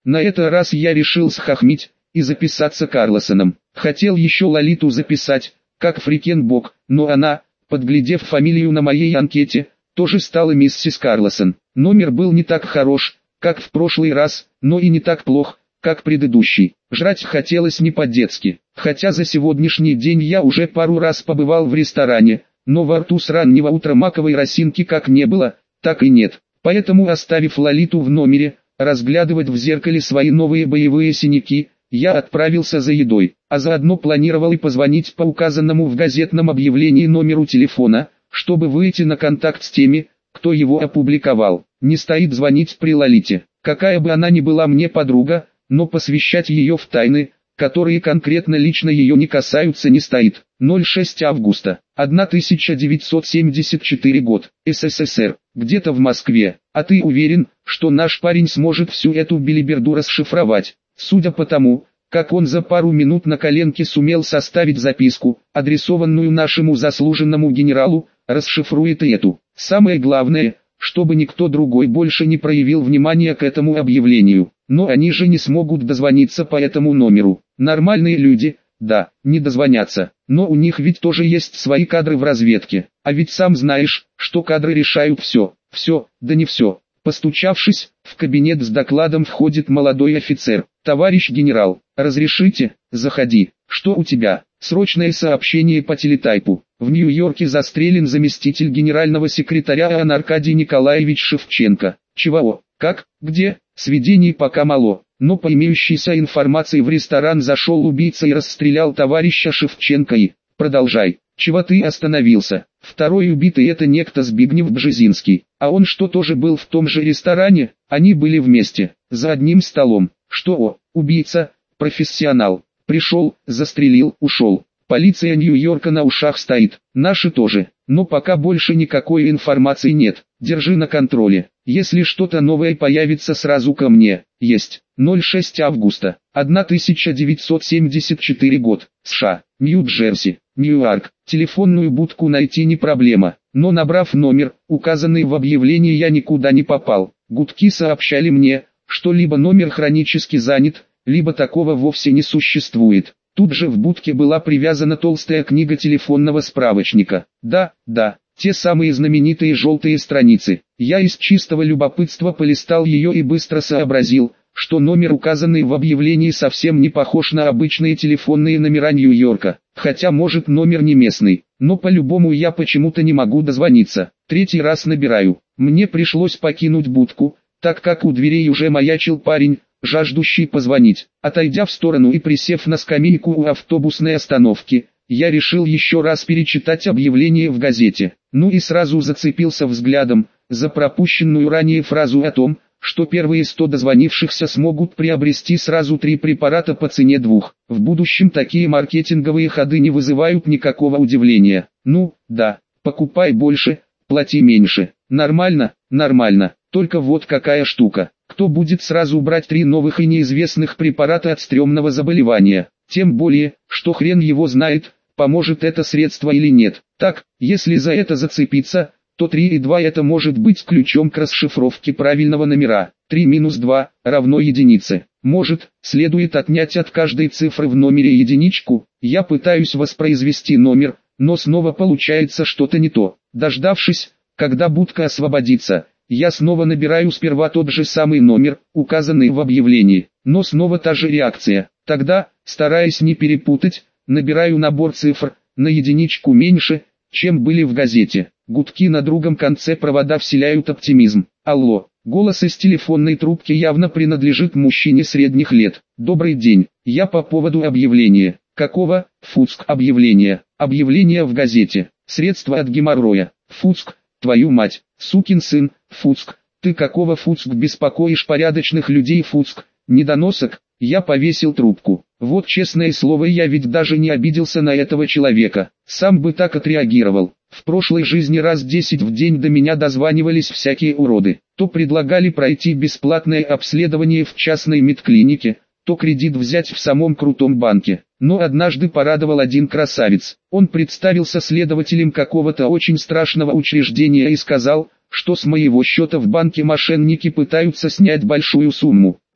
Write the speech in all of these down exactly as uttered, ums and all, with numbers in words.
На этот раз я решил схохмить и записаться Карлосоном. Хотел еще Лолиту записать, как Фрикенбок, но она, подглядев фамилию на моей анкете, тоже стала миссис Карлосон. Номер был не так хорош, как в прошлый раз, но и не так плох, как предыдущий. Жрать хотелось не по-детски, хотя за сегодняшний день я уже пару раз побывал в ресторане, но во рту с раннего утра маковой росинки как не было, так и нет. Поэтому, оставив Лолиту в номере, разглядывать в зеркале свои новые боевые синяки, я отправился за едой, а заодно планировал и позвонить по указанному в газетном объявлении номеру телефона, чтобы выйти на контакт с теми, кто его опубликовал. Не стоит звонить при Лолите, какая бы она ни была мне подруга, но посвящать ее в тайны, которые конкретно лично ее не касаются, не стоит. ноль шесть августа, тысяча девятьсот семьдесят четвёртый год, СССР, где-то в Москве. А ты уверен, что наш парень сможет всю эту белиберду расшифровать? Судя по тому, как он за пару минут на коленке сумел составить записку, адресованную нашему заслуженному генералу, расшифрует и эту. Самое главное, чтобы никто другой больше не проявил внимания к этому объявлению. Но они же не смогут дозвониться по этому номеру. Нормальные люди, да, не дозвонятся, но у них ведь тоже есть свои кадры в разведке. А ведь сам знаешь, что кадры решают все, все, да не все. Постучавшись, в кабинет с докладом входит молодой офицер. «Товарищ генерал, разрешите?» «Заходи. Что у тебя?» «Срочное сообщение по телетайпу. В Нью-Йорке застрелен заместитель генерального секретаря Иоанн Аркадий Николаевич Шевченко». «Чего? Как? Где?» «Сведений пока мало, но по имеющейся информации в ресторан зашел убийца и расстрелял товарища Шевченко и...» «Продолжай. Чего ты остановился?» «Второй убитый это некто Збигнев Бжезинский. А он что, тоже был в том же ресторане?» «Они были вместе, за одним столом». «Что, о, убийца, профессионал, пришел, застрелил, ушел. Полиция Нью-Йорка на ушах стоит, наши тоже, но пока больше никакой информации нет, держи на контроле. Если что-то новое появится, сразу ко мне». «Есть». ноль шесть августа, тысяча девятьсот семьдесят четвёртый год, США, Нью-Джерси, Ньюарк. Телефонную будку найти не проблема, но набрав номер, указанный в объявлении, я никуда не попал. Гудки сообщали мне, что либо номер хронически занят, либо такого вовсе не существует. Тут же в будке была привязана толстая книга телефонного справочника. Да, да, те самые знаменитые желтые страницы. Я из чистого любопытства полистал ее и быстро сообразил, что номер, указанный в объявлении, совсем не похож на обычные телефонные номера Нью-Йорка. Хотя может номер не местный, но по-любому я почему-то не могу дозвониться. Третий раз набираю. Мне пришлось покинуть будку, так как у дверей уже маячил парень, жаждущий позвонить. Отойдя в сторону и присев на скамейку у автобусной остановки, я решил еще раз перечитать объявление в газете. Ну и сразу зацепился взглядом за пропущенную ранее фразу о том, что первые сто дозвонившихся смогут приобрести сразу три препарата по цене двух. В будущем такие маркетинговые ходы не вызывают никакого удивления. Ну, да, покупай больше, плати меньше. Нормально, нормально, только вот какая штука. Кто будет сразу брать три новых и неизвестных препарата от стрёмного заболевания? Тем более, что хрен его знает, поможет это средство или нет. Так, если за это зацепиться, то три и два это может быть ключом к расшифровке правильного номера. три минус два равно единице. Может, следует отнять от каждой цифры в номере единичку. Я пытаюсь воспроизвести номер, но снова получается что-то не то. Дождавшись, когда будка освободится, я снова набираю сперва тот же самый номер, указанный в объявлении, но снова та же реакция. Тогда, стараясь не перепутать, набираю набор цифр, на единичку меньше, чем были в газете. Гудки на другом конце провода вселяют оптимизм. Алло, голос из телефонной трубки явно принадлежит мужчине средних лет. Добрый день, я по поводу объявления. Какого? Фуцк. Объявление. Объявление в газете. Средства от геморроя. Фуцк. Твою мать, сукин сын, Фуцк. Ты какого Фуцк беспокоишь порядочных людей? Фуцк. Недоносок. Я повесил трубку. Вот честное слово, я ведь даже не обиделся на этого человека. Сам бы так отреагировал. В прошлой жизни раз десять в день до меня дозванивались всякие уроды. То предлагали пройти бесплатное обследование в частной медклинике, то кредит взять в самом крутом банке. Но однажды порадовал один красавец. Он представился следователем какого-то очень страшного учреждения и сказал, что с моего счета в банке мошенники пытаются снять большую сумму.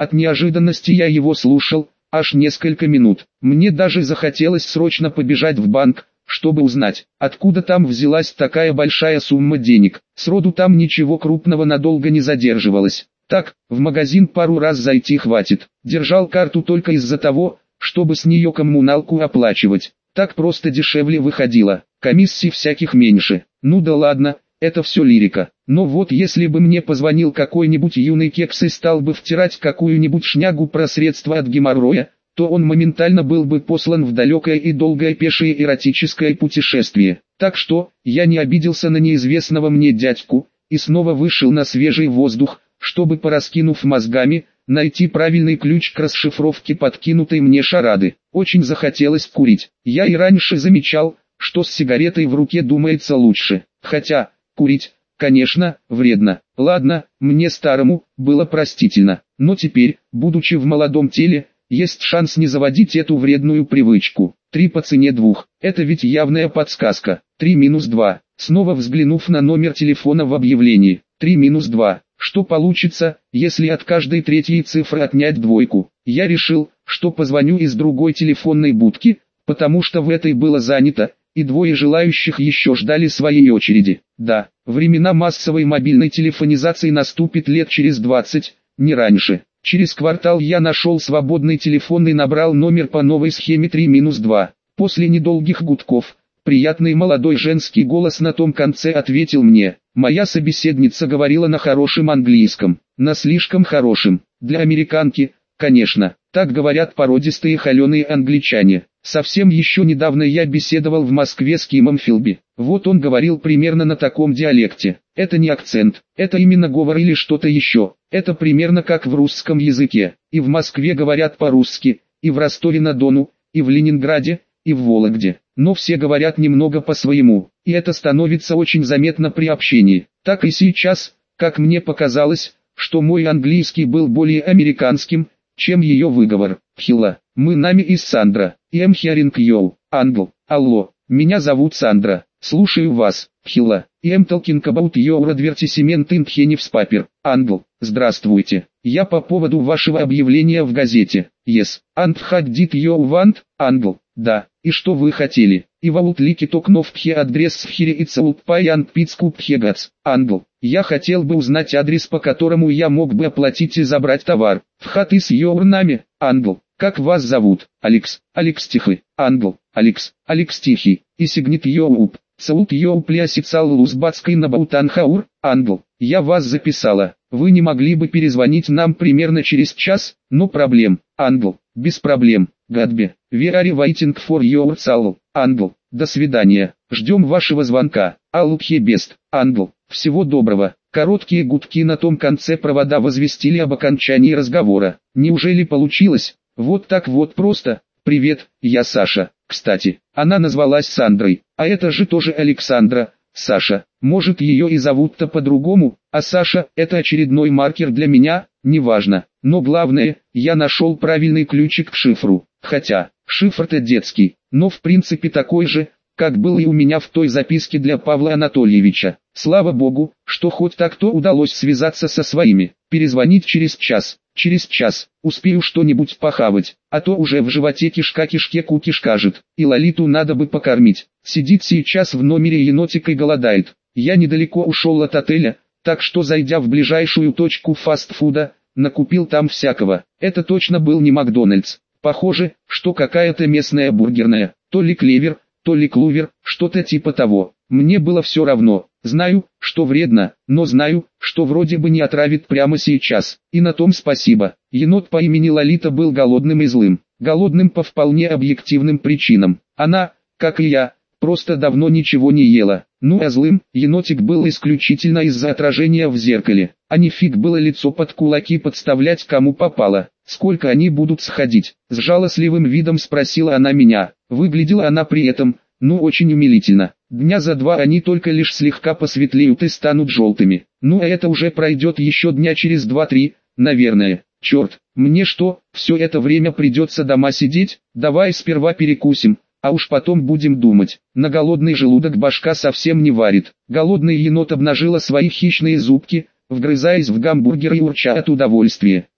От неожиданности я его слушал, аж несколько минут. Мне даже захотелось срочно побежать в банк, чтобы узнать, откуда там взялась такая большая сумма денег. Сроду там ничего крупного надолго не задерживалось. Так, в магазин пару раз зайти хватит. Держал карту только из-за того, чтобы с нее коммуналку оплачивать. Так просто дешевле выходило, комиссий всяких меньше. Ну да ладно, это все лирика. Но вот если бы мне позвонил какой-нибудь юный кекс и стал бы втирать какую-нибудь шнягу про средства от геморроя, то он моментально был бы послан в далекое и долгое пешее эротическое путешествие. Так что, я не обиделся на неизвестного мне дядьку, и снова вышел на свежий воздух, чтобы, пораскинув мозгами, найти правильный ключ к расшифровке подкинутой мне шарады. Очень захотелось курить. Я и раньше замечал, что с сигаретой в руке думается лучше. Хотя, курить, конечно, вредно. Ладно, мне старому, было простительно. Но теперь, будучи в молодом теле, есть шанс не заводить эту вредную привычку. Три по цене двух. Это ведь явная подсказка. Три минус два. Снова взглянув на номер телефона в объявлении. Три минус два. Что получится, если от каждой третьей цифры отнять двойку? Я решил, что позвоню из другой телефонной будки, потому что в этой было занято, и двое желающих еще ждали своей очереди. Да, времена массовой мобильной телефонизации наступит лет через двадцать, не раньше. Через квартал я нашел свободный телефон и набрал номер по новой схеме три минус два. После недолгих гудков, приятный молодой женский голос на том конце ответил мне. Моя собеседница говорила на хорошем английском, на слишком хорошем, для американки, конечно, так говорят породистые холеные англичане. Совсем еще недавно я беседовал в Москве с Кимом Филби. Вот он говорил примерно на таком диалекте. Это не акцент, это именно говор или что-то еще. Это примерно как в русском языке. И в Москве говорят по-русски, и в Ростове-на-Дону, и в Ленинграде, и в Вологде. Но все говорят немного по-своему, и это становится очень заметно при общении. Так и сейчас, как мне показалось, что мой английский был более американским, чем ее выговор. Хилла, мы нами из Сандра, и I'm hearing you, Англ, алло, меня зовут Сандра, слушаю вас, Хилла, и I'm talking about your advertisement in Henniff's paper, Англ, здравствуйте, я по поводу вашего объявления в газете, yes, and what did you want, Англ, да, и что вы хотели, и would like to know the address here it's would pay and Pittsburgh Hegats, Англ, я хотел бы узнать адрес, по которому я мог бы оплатить и забрать товар, what is your name, Англ, как вас зовут, Алекс, Алекс Тихий, Англ, Алекс, Алекс Тихий, и сигнит Йоуп, Саут Йоуп Лясицал Лузбацкой на Баутанхаур, Англ, я вас записала, вы не могли бы перезвонить нам примерно через час, но проблем, Англ, без проблем, Гадби, we are waiting for your call, Англ, до свидания, ждем вашего звонка, all the best, Англ, всего доброго. Короткие гудки на том конце провода возвестили об окончании разговора. Неужели получилось? Вот так вот просто. Привет, я Саша. Кстати, она назвалась Сандрой, а это же тоже Александра. Саша, может ее и зовут-то по-другому, а Саша – это очередной маркер для меня, неважно. Но главное, я нашел правильный ключик к шифру. Хотя, шифр-то детский, но в принципе такой же, как был и у меня в той записке для Павла Анатольевича. Слава богу, что хоть так-то удалось связаться со своими. Перезвонить через час. Через час. Успею что-нибудь похавать, а то уже в животе кишка кишке кукиш кажет. И Лолиту надо бы покормить. Сидит сейчас в номере енотик и голодает. Я недалеко ушел от отеля, так что зайдя в ближайшую точку фастфуда, накупил там всякого. Это точно был не Макдональдс. Похоже, что какая-то местная бургерная. То ли Клевер, то ли Клувер, что-то типа того. Мне было все равно. Знаю, что вредно, но знаю, что вроде бы не отравит прямо сейчас. И на том спасибо. Енот по имени Лолита был голодным и злым. Голодным по вполне объективным причинам. Она, как и я, просто давно ничего не ела. Ну а злым, енотик был исключительно из-за отражения в зеркале. А не фиг было лицо под кулаки подставлять кому попало. Сколько они будут сходить? С жалостливым видом спросила она меня. Выглядела она при этом, ну очень умилительно. Дня за два они только лишь слегка посветлеют и станут желтыми. Ну а это уже пройдет еще дня через два-три, наверное. Черт, мне что, все это время придется дома сидеть? Давай сперва перекусим, а уж потом будем думать. На голодный желудок башка совсем не варит. Голодный енот обнажила свои хищные зубки, вгрызаясь в гамбургер и урча от удовольствия.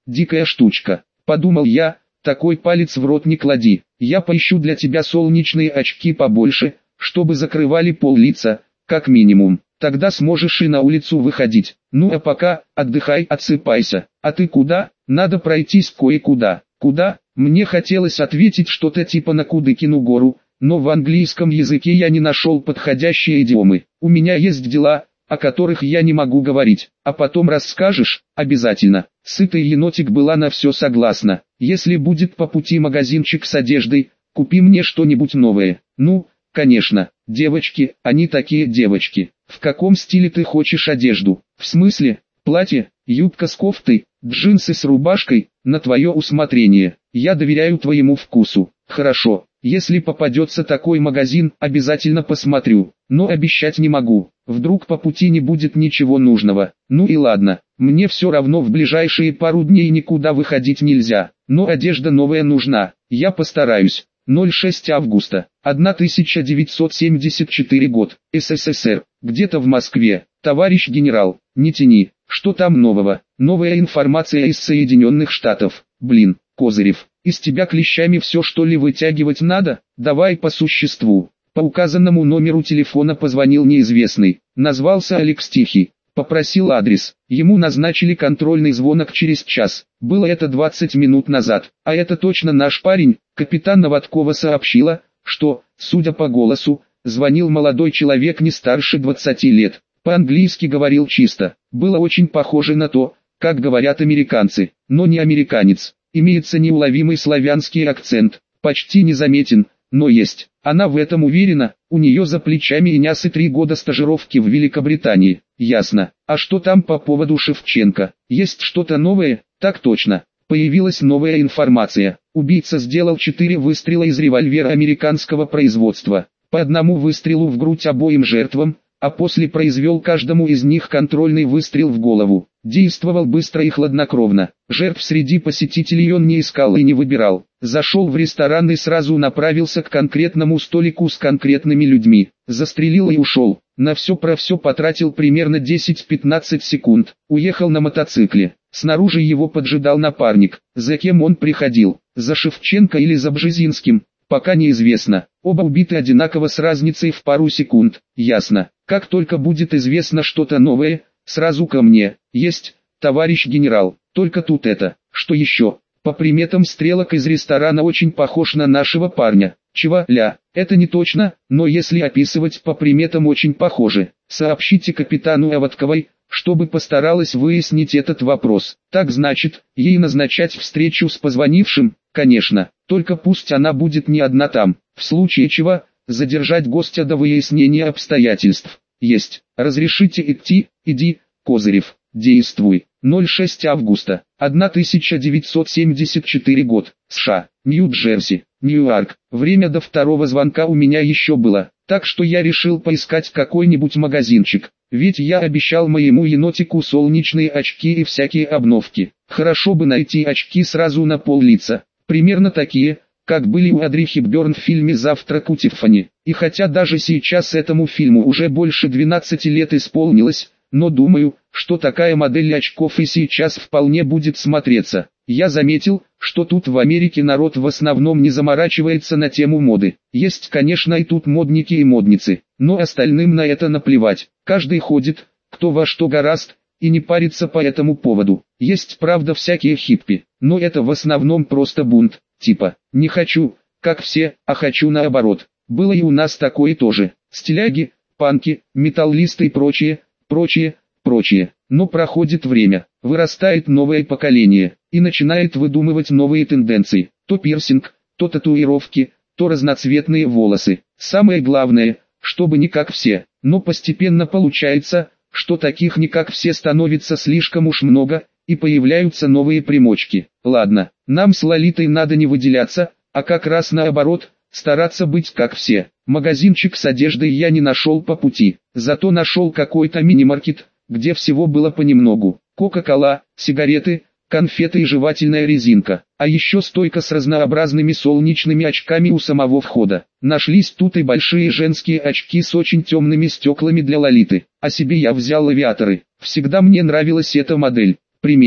дикая штучка. Подумал я, такой палец в рот не клади. Я поищу для тебя солнечные очки побольше, чтобы закрывали пол-лица, как минимум. Тогда сможешь и на улицу выходить. Ну а пока, отдыхай, отсыпайся. А ты куда? Надо пройтись кое-куда. Куда? Мне хотелось ответить что-то типа на Кудыкину гору, но в английском языке я не нашел подходящие идиомы. У меня есть дела, о которых я не могу говорить. А потом расскажешь? Обязательно. Сытый енотик была на все согласна. Если будет по пути магазинчик с одеждой, купи мне что-нибудь новое. Ну, конечно, девочки, они такие девочки. В каком стиле ты хочешь одежду? В смысле, платье, юбка с кофтой, джинсы с рубашкой, на твое усмотрение. Я доверяю твоему вкусу. Хорошо, если попадется такой магазин, обязательно посмотрю, но обещать не могу. Вдруг по пути не будет ничего нужного. Ну и ладно, мне все равно в ближайшие пару дней никуда выходить нельзя, но одежда новая нужна. Я постараюсь. ноль шесть августа, тысяча девятьсот семьдесят четвёртый год, СССР, где-то в Москве. Товарищ генерал, не тяни, что там нового? Новая информация из Соединенных Штатов. Блин, Козырев, из тебя клещами все что ли вытягивать надо? Давай по существу. По указанному номеру телефона позвонил неизвестный, назвался Алекс Тихий. Попросил адрес, ему назначили контрольный звонок через час, было это двадцать минут назад, а это точно наш парень. Капитан Новоткова сообщила, что, судя по голосу, звонил молодой человек не старше двадцати лет, по-английски говорил чисто, было очень похоже на то, как говорят американцы, но не американец, имеется неуловимый славянский акцент, почти незаметен, но есть. Она в этом уверена, у нее за плечами и нясы три года стажировки в Великобритании. Ясно. А что там по поводу Шевченко? Есть что-то новое? Так точно. Появилась новая информация. Убийца сделал четыре выстрела из револьвера американского производства. По одному выстрелу в грудь обоим жертвам, а после произвел каждому из них контрольный выстрел в голову. Действовал быстро и хладнокровно. Жертв среди посетителей он не искал и не выбирал. Зашел в ресторан и сразу направился к конкретному столику с конкретными людьми. Застрелил и ушел. На все про все потратил примерно десять-пятнадцать секунд. Уехал на мотоцикле. Снаружи его поджидал напарник. За кем он приходил? За Шевченко или за Бжезинским? Пока неизвестно. Оба убиты одинаково с разницей в пару секунд. Ясно. Как только будет известно что-то новое, сразу ко мне. Есть, товарищ генерал. Только тут это. Что еще? По приметам стрелок из ресторана очень похож на нашего парня. Чего, ля? Это не точно, но если описывать по приметам очень похоже. Сообщите капитану Аватковой, чтобы постаралась выяснить этот вопрос. Так значит, ей назначать встречу с позвонившим? Конечно, только пусть она будет не одна там. В случае чего, задержать гостя до выяснения обстоятельств. Есть. Разрешите идти? Иди, Козырев. Действуй. ноль шесть августа, тысяча девятьсот семьдесят четвёртый год, США, Нью-Джерси, Ньюарк. Время до второго звонка у меня еще было, так что я решил поискать какой-нибудь магазинчик, ведь я обещал моему енотику солнечные очки и всякие обновки. Хорошо бы найти очки сразу на пол-лица, примерно такие, как были у Одри Хепберн в фильме «Завтрак у Тиффани». И хотя даже сейчас этому фильму уже больше двенадцати лет исполнилось, но думаю, что такая модель очков и сейчас вполне будет смотреться. Я заметил, что тут в Америке народ в основном не заморачивается на тему моды. Есть, конечно, и тут модники и модницы, но остальным на это наплевать. Каждый ходит, кто во что горазд, и не парится по этому поводу. Есть, правда, всякие хиппи, но это в основном просто бунт, типа «не хочу, как все, а хочу наоборот». Было и у нас такое тоже. Стиляги, панки, металлисты и прочее, прочее, прочее. Но проходит время, вырастает новое поколение, и начинает выдумывать новые тенденции. То пирсинг, то татуировки, то разноцветные волосы. Самое главное, чтобы не как все. Но постепенно получается, что таких не как все становится слишком уж много, и появляются новые примочки. Ладно, нам с Лолитой надо не выделяться, а как раз наоборот, стараться быть как все. Магазинчик с одеждой я не нашел по пути, зато нашел какой-то мини-маркет, где всего было понемногу. Кока-кола, сигареты, конфеты и жевательная резинка. А еще стойка с разнообразными солнечными очками у самого входа. Нашлись тут и большие женские очки с очень темными стеклами для Лолиты. А себе я взял авиаторы. Всегда мне нравилась эта модель. Примерил.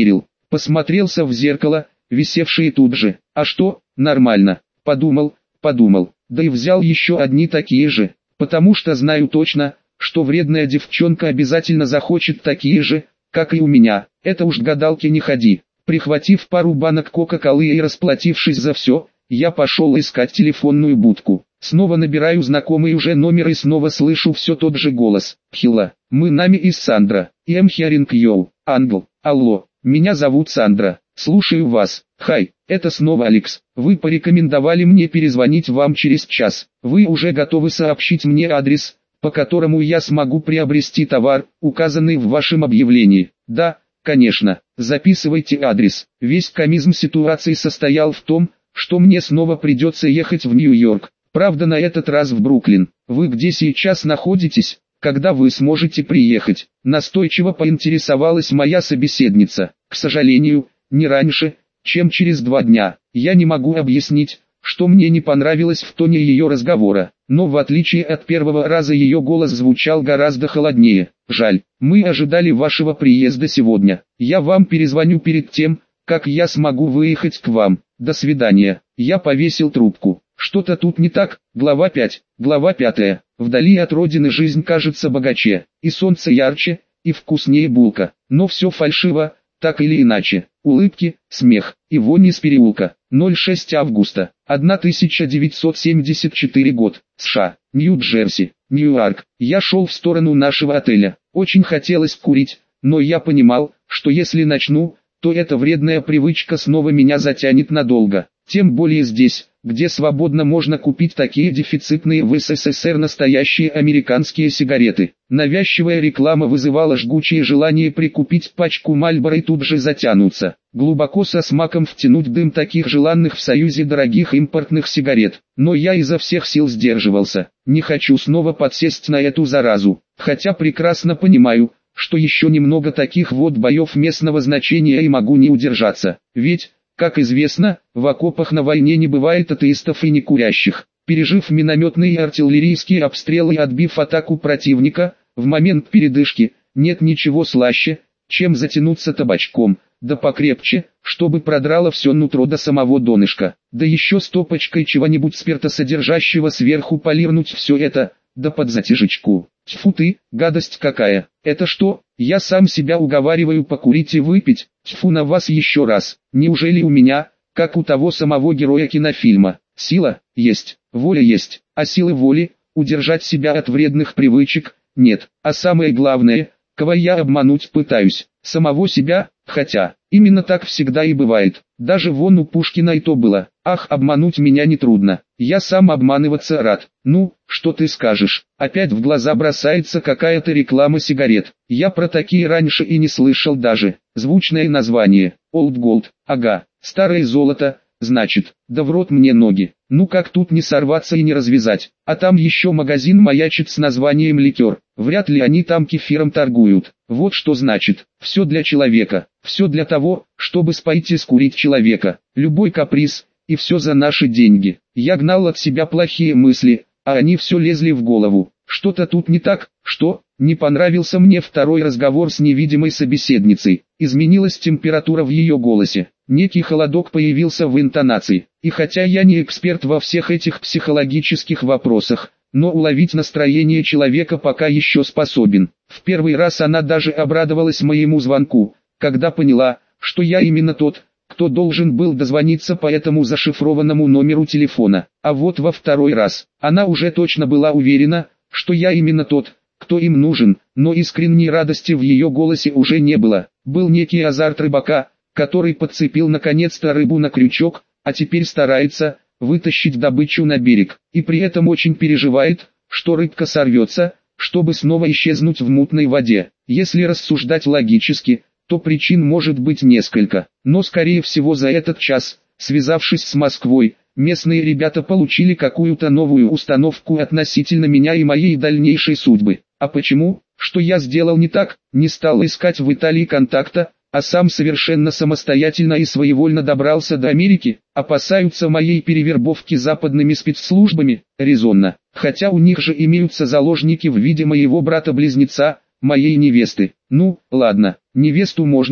Посмотрелся в зеркало, висевшее тут же. А что, нормально, подумал, подумал, да и взял еще одни такие же, потому что знаю точно, что вредная девчонка обязательно захочет такие же, как и у меня. Это уж к гадалке не ходи. Прихватив пару банок кока-колы и расплатившись за все, я пошел искать телефонную будку. Снова набираю знакомый уже номер и снова слышу все тот же голос. Хила, мы нами из Сандра. Эм Херинг Йоу, Англ, алло, меня зовут Сандра, слушаю вас. Хай, это снова Алекс. Вы порекомендовали мне перезвонить вам через час. Вы уже готовы сообщить мне адрес, по которому я смогу приобрести товар, указанный в вашем объявлении? Да, конечно. Записывайте адрес. Весь комизм ситуации состоял в том, что мне снова придется ехать в Нью-Йорк. Правда, на этот раз в Бруклин. Вы где сейчас находитесь, когда вы сможете приехать? Настойчиво поинтересовалась моя собеседница. К сожалению, не раньше, чем через два дня. Я не могу объяснить, что мне не понравилось в тоне ее разговора, но в отличие от первого раза ее голос звучал гораздо холоднее. Жаль, мы ожидали вашего приезда сегодня. Я вам перезвоню перед тем, как я смогу выехать к вам. До свидания. Я повесил трубку. Что-то тут не так. Глава пять. Глава пятая. Вдали от родины жизнь кажется богаче, и солнце ярче, и вкуснее булка. Но все фальшиво, так или иначе. Улыбки, смех, и вонь из переулка. ноль шесть августа, тысяча девятьсот семьдесят четвёртый год, США, Нью-Джерси, Ньюарк. Я шел в сторону нашего отеля. Очень хотелось курить, но я понимал, что если начну, то эта вредная привычка снова меня затянет надолго. Тем более здесь, где свободно можно купить такие дефицитные в эс эс эс эр настоящие американские сигареты. Навязчивая реклама вызывала жгучее желание прикупить пачку Мальборо и тут же затянуться. Глубоко со смаком втянуть дым таких желанных в Союзе дорогих импортных сигарет. Но я изо всех сил сдерживался. Не хочу снова подсесть на эту заразу. Хотя прекрасно понимаю, что еще немного таких вот боев местного значения и могу не удержаться. Ведь, как известно, в окопах на войне не бывает атеистов и некурящих. Пережив минометные и артиллерийские обстрелы и отбив атаку противника, в момент передышки, нет ничего слаще, чем затянуться табачком, да покрепче, чтобы продрало все нутро до самого донышка, да еще стопочкой чего-нибудь спиртосодержащего сверху полирнуть все это, да под затяжечку. Тьфу ты, гадость какая, это что, я сам себя уговариваю покурить и выпить, тьфу на вас еще раз, неужели у меня, как у того самого героя кинофильма, сила есть, воля есть, а силы воли, удержать себя от вредных привычек, нет, а самое главное, кого я обмануть пытаюсь, самого себя, хотя, именно так всегда и бывает, даже вон у Пушкина и то было, ах, обмануть меня нетрудно, я сам обманываться рад, ну, что ты скажешь, опять в глаза бросается какая-то реклама сигарет, я про такие раньше и не слышал даже, звучное название, Old Gold, ага, старое золото, значит, да в рот мне ноги, ну как тут не сорваться и не развязать, а там еще магазин маячит с названием ликер, вряд ли они там кефиром торгуют, вот что значит, все для человека, все для того, чтобы споить и скурить человека, любой каприз, и все за наши деньги. Я гнал от себя плохие мысли, а они все лезли в голову. Что-то тут не так, что? Не понравился мне второй разговор с невидимой собеседницей. Изменилась температура в ее голосе. Некий холодок появился в интонации. И хотя я не эксперт во всех этих психологических вопросах, но уловить настроение человека пока еще способен. В первый раз она даже обрадовалась моему звонку, когда поняла, что я именно тот, кто должен был дозвониться по этому зашифрованному номеру телефона. А вот во второй раз, она уже точно была уверена, что я именно тот, кто им нужен, но искренней радости в ее голосе уже не было. Был некий азарт рыбака, который подцепил наконец-то рыбу на крючок, а теперь старается вытащить добычу на берег, и при этом очень переживает, что рыбка сорвется, чтобы снова исчезнуть в мутной воде. Если рассуждать логически, то причин может быть несколько, но скорее всего за этот час, связавшись с Москвой, местные ребята получили какую-то новую установку относительно меня и моей дальнейшей судьбы. А почему? Что я сделал не так? Не стал искать в Италии контакта, а сам совершенно самостоятельно и своевольно добрался до Америки? Опасаются моей перевербовки западными спецслужбами? Резонно. Хотя у них же имеются заложники в виде моего брата-близнеца, моей невесты. Ну, ладно, невесту можно,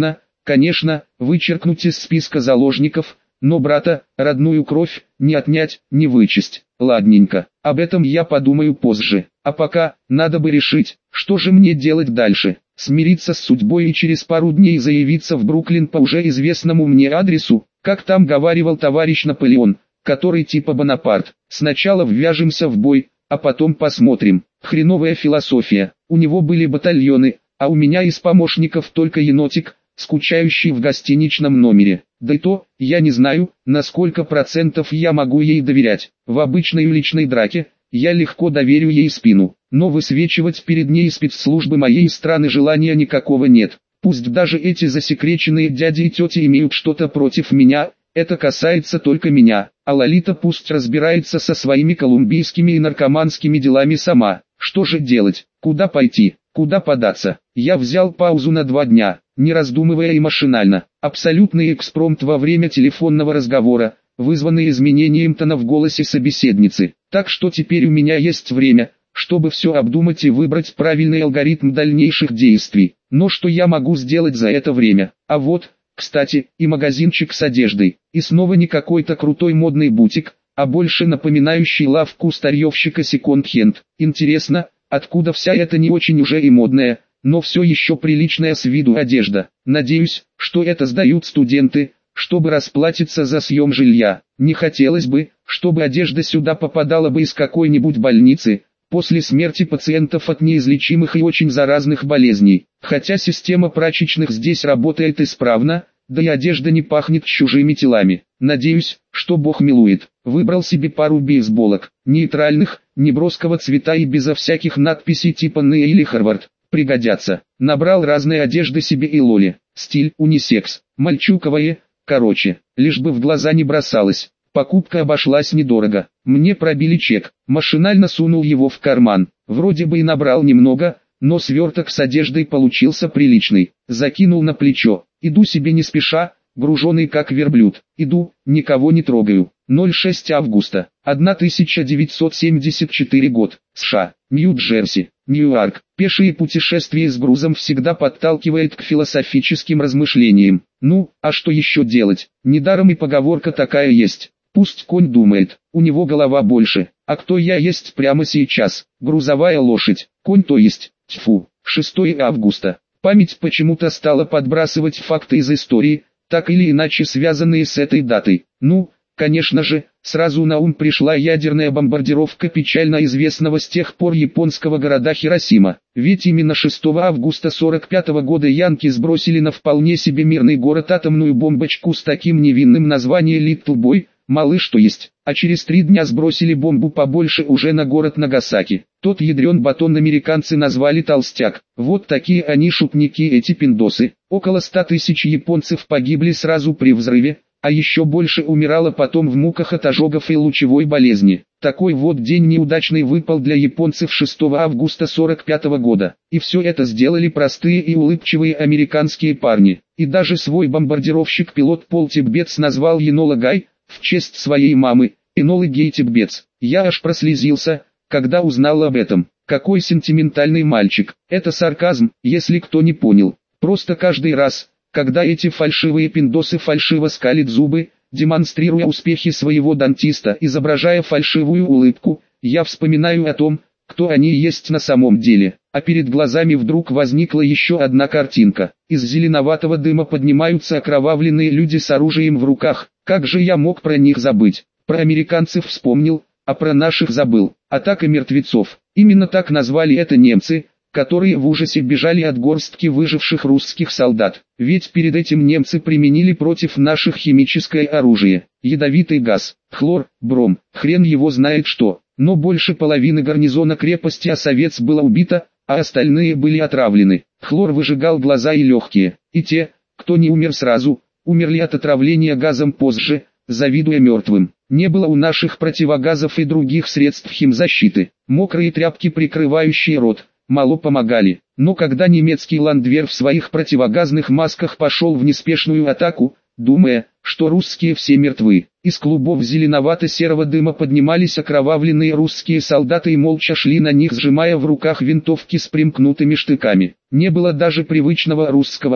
Конечно, вычеркнуть из списка заложников, но брата, родную кровь, не отнять, не вычесть. Ладненько, об этом я подумаю позже. А пока, надо бы решить, что же мне делать дальше. Смириться с судьбой и через пару дней заявиться в Бруклин по уже известному мне адресу, как там говаривал товарищ Наполеон, который типа Бонапарт. Сначала ввяжемся в бой, а потом посмотрим. Хреновая философия. У него были батальоны, а у меня из помощников только енотик, скучающий в гостиничном номере. Да и то, я не знаю, на сколько процентов я могу ей доверять. В обычной уличной драке я легко доверю ей спину, но высвечивать перед ней спецслужбы моей страны желания никакого нет. Пусть даже эти засекреченные дяди и тети имеют что-то против меня, это касается только меня, а Лолита пусть разбирается со своими колумбийскими и наркоманскими делами сама. Что же делать, куда пойти, куда податься? Я взял паузу на два дня, не раздумывая и машинально. Абсолютный экспромт во время телефонного разговора, вызванный изменением тона в голосе собеседницы. Так что теперь у меня есть время, чтобы все обдумать и выбрать правильный алгоритм дальнейших действий. Но что я могу сделать за это время? А вот, кстати, и магазинчик с одеждой. И снова не какой-то крутой модный бутик, а больше напоминающий лавку старьевщика секонд-хенд. Интересно, откуда вся эта не очень уже и модная, но все еще приличная с виду одежда. Надеюсь, что это сдают студенты, чтобы расплатиться за съем жилья. Не хотелось бы, чтобы одежда сюда попадала бы из какой-нибудь больницы, после смерти пациентов от неизлечимых и очень заразных болезней. Хотя система прачечных здесь работает исправно, да и одежда не пахнет чужими телами. Надеюсь, что Бог милует. Выбрал себе пару бейсболок, нейтральных, неброского цвета и безо всяких надписей типа Н или Харвард. Пригодятся. Набрал разной одежды себе и Лоле. Стиль унисекс, мальчуковое, короче, лишь бы в глаза не бросалось. Покупка обошлась недорого. Мне пробили чек, машинально сунул его в карман. Вроде бы и набрал немного, но сверток с одеждой получился приличный. Закинул на плечо. Иду себе не спеша, груженый как верблюд. Иду, никого не трогаю. ноль шесть августа, тысяча девятьсот семьдесят четвёртый год, США, Нью-Джерси, Ньюарк. Пешие путешествия с грузом всегда подталкивает к философическим размышлениям. Ну, а что еще делать? Недаром и поговорка такая есть. Пусть конь думает, у него голова больше. А кто я есть прямо сейчас? Грузовая лошадь, конь то есть. Тьфу, шестое августа. Память почему-то стала подбрасывать факты из истории, так или иначе связанные с этой датой. Ну, конечно же, сразу на ум пришла ядерная бомбардировка печально известного с тех пор японского города Хиросима. Ведь именно шестого августа сорок пятого года янки сбросили на вполне себе мирный город атомную бомбочку с таким невинным названием Little Boy, малыш то есть, а через три дня сбросили бомбу побольше уже на город Нагасаки. Тот ядрен батон американцы назвали толстяк. Вот такие они шутники эти пиндосы. Около ста тысяч японцев погибли сразу при взрыве, а еще больше умирало потом в муках от ожогов и лучевой болезни. Такой вот день неудачный выпал для японцев шестого августа сорок пятого года. И все это сделали простые и улыбчивые американские парни. И даже свой бомбардировщик-пилот Пол Тибетс назвал Енола Гай, в честь своей мамы, Энолы Гей Тибетс. Я аж прослезился, когда узнал об этом. Какой сентиментальный мальчик. Это сарказм, если кто не понял. Просто каждый раз, когда эти фальшивые пиндосы фальшиво скалят зубы, демонстрируя успехи своего дантиста, изображая фальшивую улыбку, я вспоминаю о том, кто они есть на самом деле. А перед глазами вдруг возникла еще одна картинка. Из зеленоватого дыма поднимаются окровавленные люди с оружием в руках. Как же я мог про них забыть? Про американцев вспомнил, а про наших забыл. Атака мертвецов. Именно так назвали это немцы, которые в ужасе бежали от горстки выживших русских солдат. Ведь перед этим немцы применили против наших химическое оружие. Ядовитый газ, хлор, бром, хрен его знает что. Но больше половины гарнизона крепости Осовец было убито, а остальные были отравлены. Хлор выжигал глаза и легкие. И те, кто не умер сразу, умерли от отравления газом позже, завидуя мертвым. Не было у наших противогазов и других средств химзащиты. Мокрые тряпки, прикрывающие рот, мало помогали. Но когда немецкий ландвер в своих противогазных масках пошел в неспешную атаку, думая, что русские все мертвы, из клубов зеленовато-серого дыма поднимались окровавленные русские солдаты и молча шли на них, сжимая в руках винтовки с примкнутыми штыками. Не было даже привычного русского «ура»,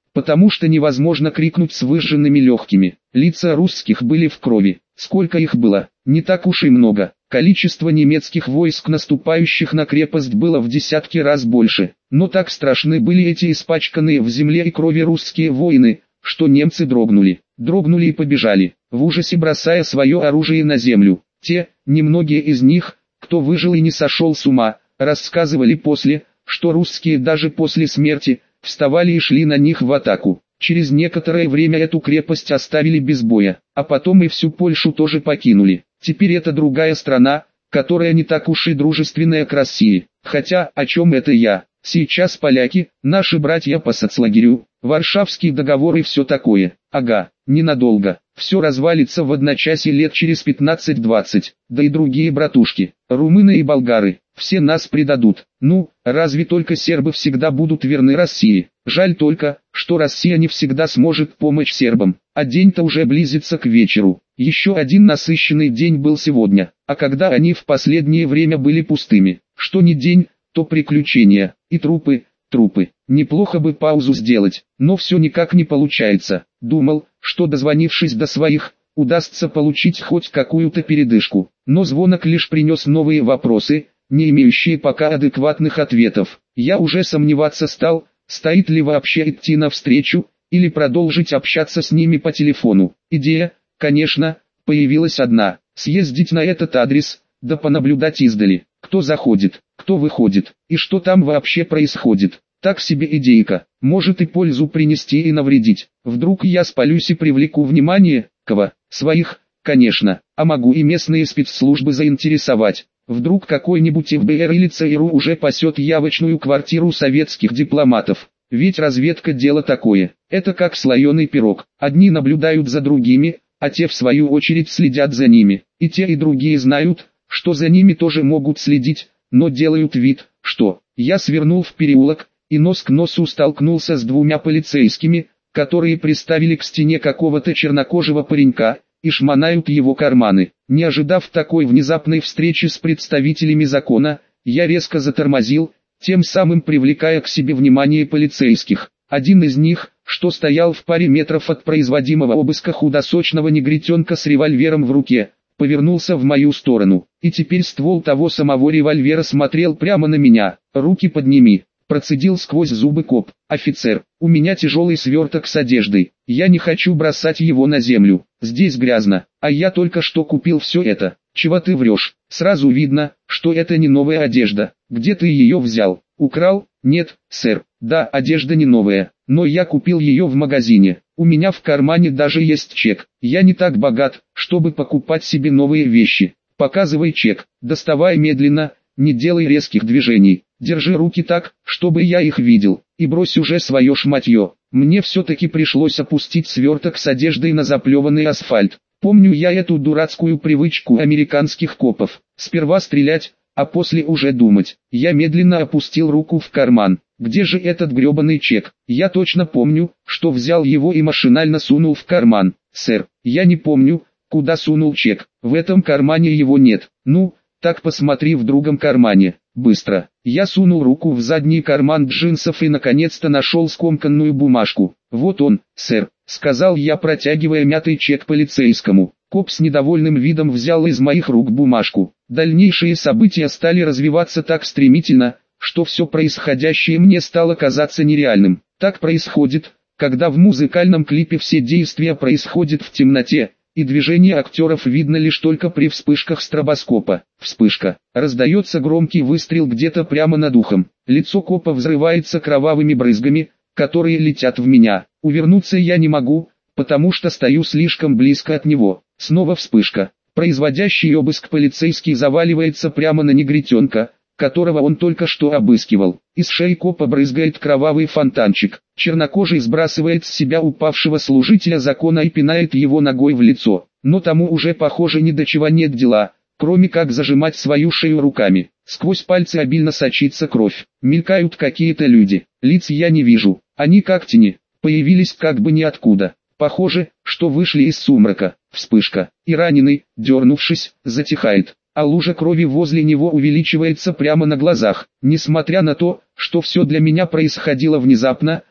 потому что невозможно крикнуть с выжженными легкими. Лица русских были в крови. Сколько их было? Не так уж и много. Количество немецких войск, наступающих на крепость, было в десятки раз больше. Но так страшны были эти испачканные в земле и крови русские воины, что немцы дрогнули. Дрогнули и побежали, в ужасе бросая свое оружие на землю. Те, немногие из них, кто выжил и не сошел с ума, рассказывали после, что русские даже после смерти вставали и шли на них в атаку. Через некоторое время эту крепость оставили без боя, а потом и всю Польшу тоже покинули. Теперь это другая страна, которая не так уж и дружественная к России. Хотя, о чем это я? Сейчас поляки, наши братья по соцлагерю, Варшавский договор и все такое. Ага, ненадолго. Все развалится в одночасье лет через пятнадцать-двадцать. Да и другие братушки, румыны и болгары, все нас предадут. Ну, разве только сербы всегда будут верны России. Жаль только, что Россия не всегда сможет помочь сербам. А день-то уже близится к вечеру. Еще один насыщенный день был сегодня. А когда они в последнее время были пустыми? Что не день, то приключения. И трупы, трупы. Неплохо бы паузу сделать, но все никак не получается. Думал, что дозвонившись до своих, удастся получить хоть какую-то передышку. Но звонок лишь принес новые вопросы, не имеющие пока адекватных ответов. Я уже сомневаться стал, стоит ли вообще идти навстречу, или продолжить общаться с ними по телефону. Идея, конечно, появилась одна: съездить на этот адрес, да понаблюдать издали, кто заходит, кто выходит, и что там вообще происходит. Так себе идейка, может и пользу принести, и навредить. Вдруг я спалюсь и привлеку внимание, кого? Своих, конечно, а могу и местные спецслужбы заинтересовать. Вдруг какой-нибудь эф бэ эр или цэ эр у уже пасет явочную квартиру советских дипломатов. Ведь разведка дело такое, это как слоеный пирог. Одни наблюдают за другими, а те в свою очередь следят за ними. И те и другие знают, что за ними тоже могут следить, но делают вид, что... Я свернул в переулок, и нос к носу столкнулся с двумя полицейскими, которые приставили к стене какого-то чернокожего паренька, и шмонают его карманы. Не ожидав такой внезапной встречи с представителями закона, я резко затормозил, тем самым привлекая к себе внимание полицейских. Один из них, что стоял в паре метров от производимого обыска худосочного негритенка с револьвером в руке, повернулся в мою сторону, и теперь ствол того самого револьвера смотрел прямо на меня. «Руки подними», — процедил сквозь зубы коп. «Офицер, у меня тяжелый сверток с одеждой, я не хочу бросать его на землю, здесь грязно, а я только что купил все это». «Чего ты врешь? Сразу видно, что это не новая одежда. Где ты ее взял? Украл?» «Нет, сэр, да, одежда не новая, но я купил ее в магазине. У меня в кармане даже есть чек. Я не так богат, чтобы покупать себе новые вещи». «Показывай чек, доставай медленно, не делай резких движений. Держи руки так, чтобы я их видел, и брось уже свое шматье». Мне все-таки пришлось опустить сверток с одеждой на заплеванный асфальт. Помню я эту дурацкую привычку американских копов: сперва стрелять, а после уже думать. Я медленно опустил руку в карман. Где же этот гребаный чек? Я точно помню, что взял его и машинально сунул в карман. «Сэр, я не помню, куда сунул чек. В этом кармане его нет». «Ну, так посмотри в другом кармане, быстро». Я сунул руку в задний карман джинсов и наконец-то нашел скомканную бумажку. «Вот он, сэр», — сказал я, протягивая мятый чек полицейскому. Коп с недовольным видом взял из моих рук бумажку. Дальнейшие события стали развиваться так стремительно, что все происходящее мне стало казаться нереальным. Так происходит, когда в музыкальном клипе все действия происходят в темноте, и движение актеров видно лишь только при вспышках стробоскопа. Вспышка. Раздается громкий выстрел где-то прямо над ухом. Лицо копа взрывается кровавыми брызгами, которые летят в меня. Увернуться я не могу, потому что стою слишком близко от него. Снова вспышка. Производящий обыск полицейский заваливается прямо на негритенка, которого он только что обыскивал. Из шеи копа брызгает кровавый фонтанчик. Чернокожий сбрасывает с себя упавшего служителя закона и пинает его ногой в лицо. Но тому уже, похоже, ни до чего нет дела, кроме как зажимать свою шею руками. Сквозь пальцы обильно сочится кровь. Мелькают какие-то люди. Лиц я не вижу. Они как тени, появились как бы ниоткуда. Похоже, что вышли из сумрака. Вспышка. И раненый, дернувшись, затихает. А лужа крови возле него увеличивается прямо на глазах. Несмотря на то, что все для меня происходило внезапно,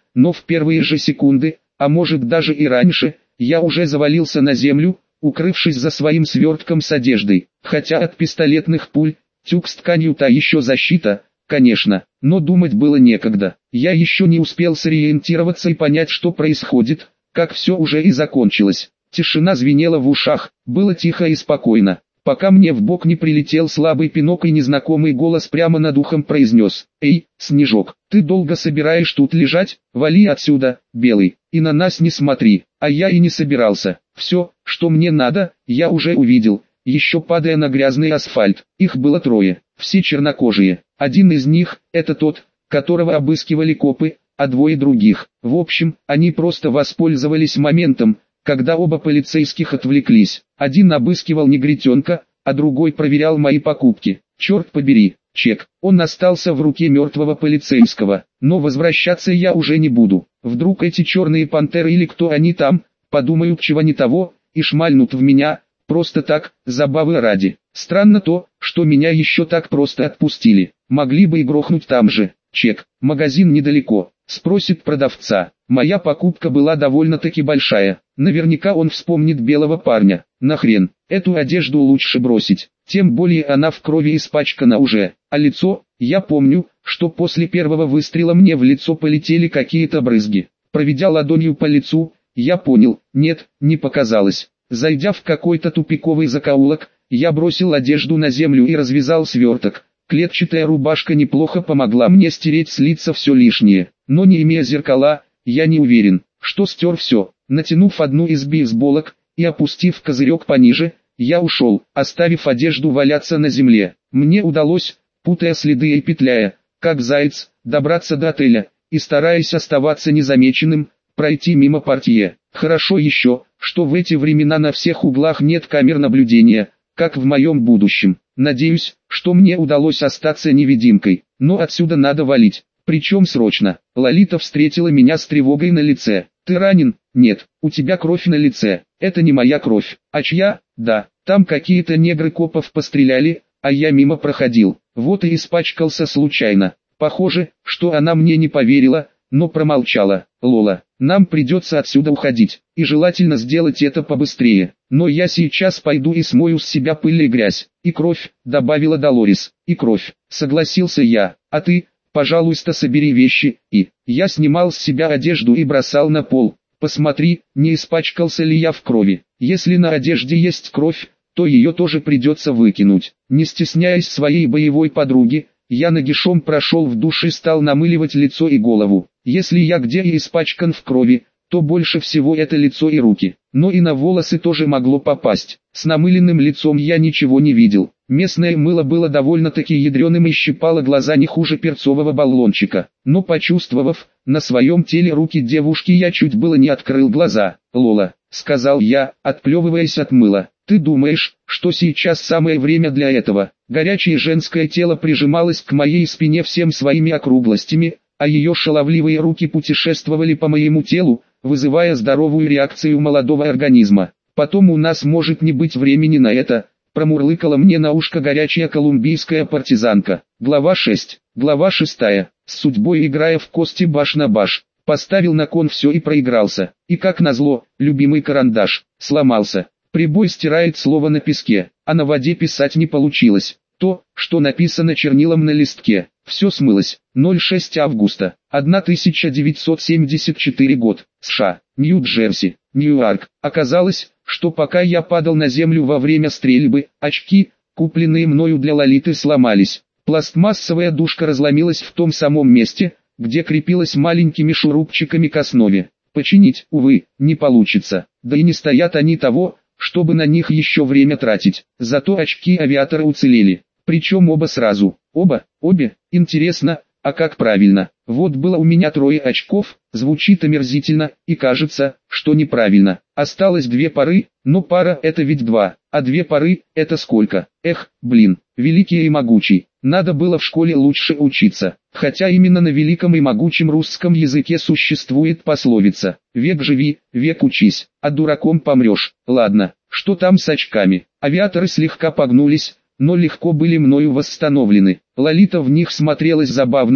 но в первые же секунды, а может даже и раньше, я уже завалился на землю, укрывшись за своим свертком с одеждой. Хотя от пистолетных пуль, тюк с тканью та еще защита, конечно, но думать было некогда. Я еще не успел сориентироваться и понять, что происходит, как все уже и закончилось. Тишина звенела в ушах, было тихо и спокойно, пока мне в бок не прилетел слабый пинок и незнакомый голос прямо над ухом произнес: «Эй, Снежок, ты долго собираешь тут лежать? Вали отсюда, Белый, и на нас не смотри». А я и не собирался. Все, что мне надо, я уже увидел, еще падая на грязный асфальт. Их было трое, все чернокожие. Один из них, это тот, которого обыскивали копы, а двое других. В общем, они просто воспользовались моментом, когда оба полицейских отвлеклись. Один обыскивал негритенка, а другой проверял мои покупки. Черт побери, чек. Он остался в руке мертвого полицейского, но возвращаться я уже не буду. Вдруг эти черные пантеры или кто они там, подумают чего не того, и шмальнут в меня, просто так, забавы ради. Странно то, что меня еще так просто отпустили. Могли бы и грохнуть там же. Чек. Магазин недалеко. Спросит продавца. Моя покупка была довольно-таки большая. Наверняка он вспомнит белого парня. Нахрен, эту одежду лучше бросить. Тем более она в крови испачкана уже. А лицо, я помню, что после первого выстрела мне в лицо полетели какие-то брызги. Проведя ладонью по лицу, я понял, нет, не показалось. Зайдя в какой-то тупиковый закоулок, я бросил одежду на землю и развязал сверток. Клетчатая рубашка неплохо помогла мне стереть с лица все лишнее, но не имея зеркала, я не уверен, что стер все. Натянув одну из бейсболок и опустив козырек пониже, я ушел, оставив одежду валяться на земле. Мне удалось, путая следы и петляя, как заяц, добраться до отеля, и стараясь оставаться незамеченным, пройти мимо портье. Хорошо еще, что в эти времена на всех углах нет камер наблюдения, как в моем будущем. Надеюсь, что мне удалось остаться невидимкой, но отсюда надо валить, причем срочно. Лолита встретила меня с тревогой на лице. «Ты ранен?» «Нет, у тебя кровь на лице». «Это не моя кровь». «А чья?» «Да, там какие-то негры копов постреляли, а я мимо проходил, вот и испачкался случайно». Похоже, что она мне не поверила, но промолчала. «Лола, нам придется отсюда уходить, и желательно сделать это побыстрее. Но я сейчас пойду и смою с себя пыль и грязь, и кровь», — добавила Долорес. «И кровь», — согласился я. «А ты, пожалуйста, собери вещи». И я снимал с себя одежду и бросал на пол. «Посмотри, не испачкался ли я в крови. Если на одежде есть кровь, то ее тоже придется выкинуть». Не стесняясь своей боевой подруги, я нагишом прошел в душ и стал намыливать лицо и голову. Если я где и испачкан в крови, то больше всего это лицо и руки. Но и на волосы тоже могло попасть. С намыленным лицом я ничего не видел. Местное мыло было довольно-таки ядреным и щипало глаза не хуже перцового баллончика. Но почувствовав на своем теле руки девушки, я чуть было не открыл глаза. «Лола», — сказал я, отплевываясь от мыла, — «ты думаешь, что сейчас самое время для этого?» Горячее женское тело прижималось к моей спине всем своими округлостями, а ее шаловливые руки путешествовали по моему телу, вызывая здоровую реакцию молодого организма. «Потом у нас может не быть времени на это», — промурлыкала мне на ушко горячая колумбийская партизанка. Глава шесть. Глава шестая. С судьбой играя в кости баш на баш. Поставил на кон все и проигрался. И как назло, любимый карандаш сломался. Прибой стирает слово на песке, а на воде писать не получилось. То, что написано чернилом на листке, все смылось. ноль шесть августа, тысяча девятьсот семьдесят четвёртый год, США, Нью-Джерси, Ньюарк. Оказалось, что пока я падал на землю во время стрельбы, очки, купленные мною для Лолиты, сломались. Пластмассовая дужка разломилась в том самом месте, где крепилась маленькими шурупчиками к основе. Починить, увы, не получится, да и не стоят они того, чтобы на них еще время тратить. Зато очки авиатора уцелели, причем оба сразу. Оба, обе, интересно, а как правильно? Вот было у меня трое очков, звучит омерзительно, и кажется, что неправильно. Осталось две пары, но пара это ведь два, а две пары это сколько? Эх, блин, великий и могучий. Надо было в школе лучше учиться, хотя именно на великом и могучем русском языке существует пословица: «Век живи, век учись, а дураком помрешь». Ладно, что там с очками? Авиаторы слегка погнулись, но легко были мною восстановлены. Лолита в них смотрелась забавно,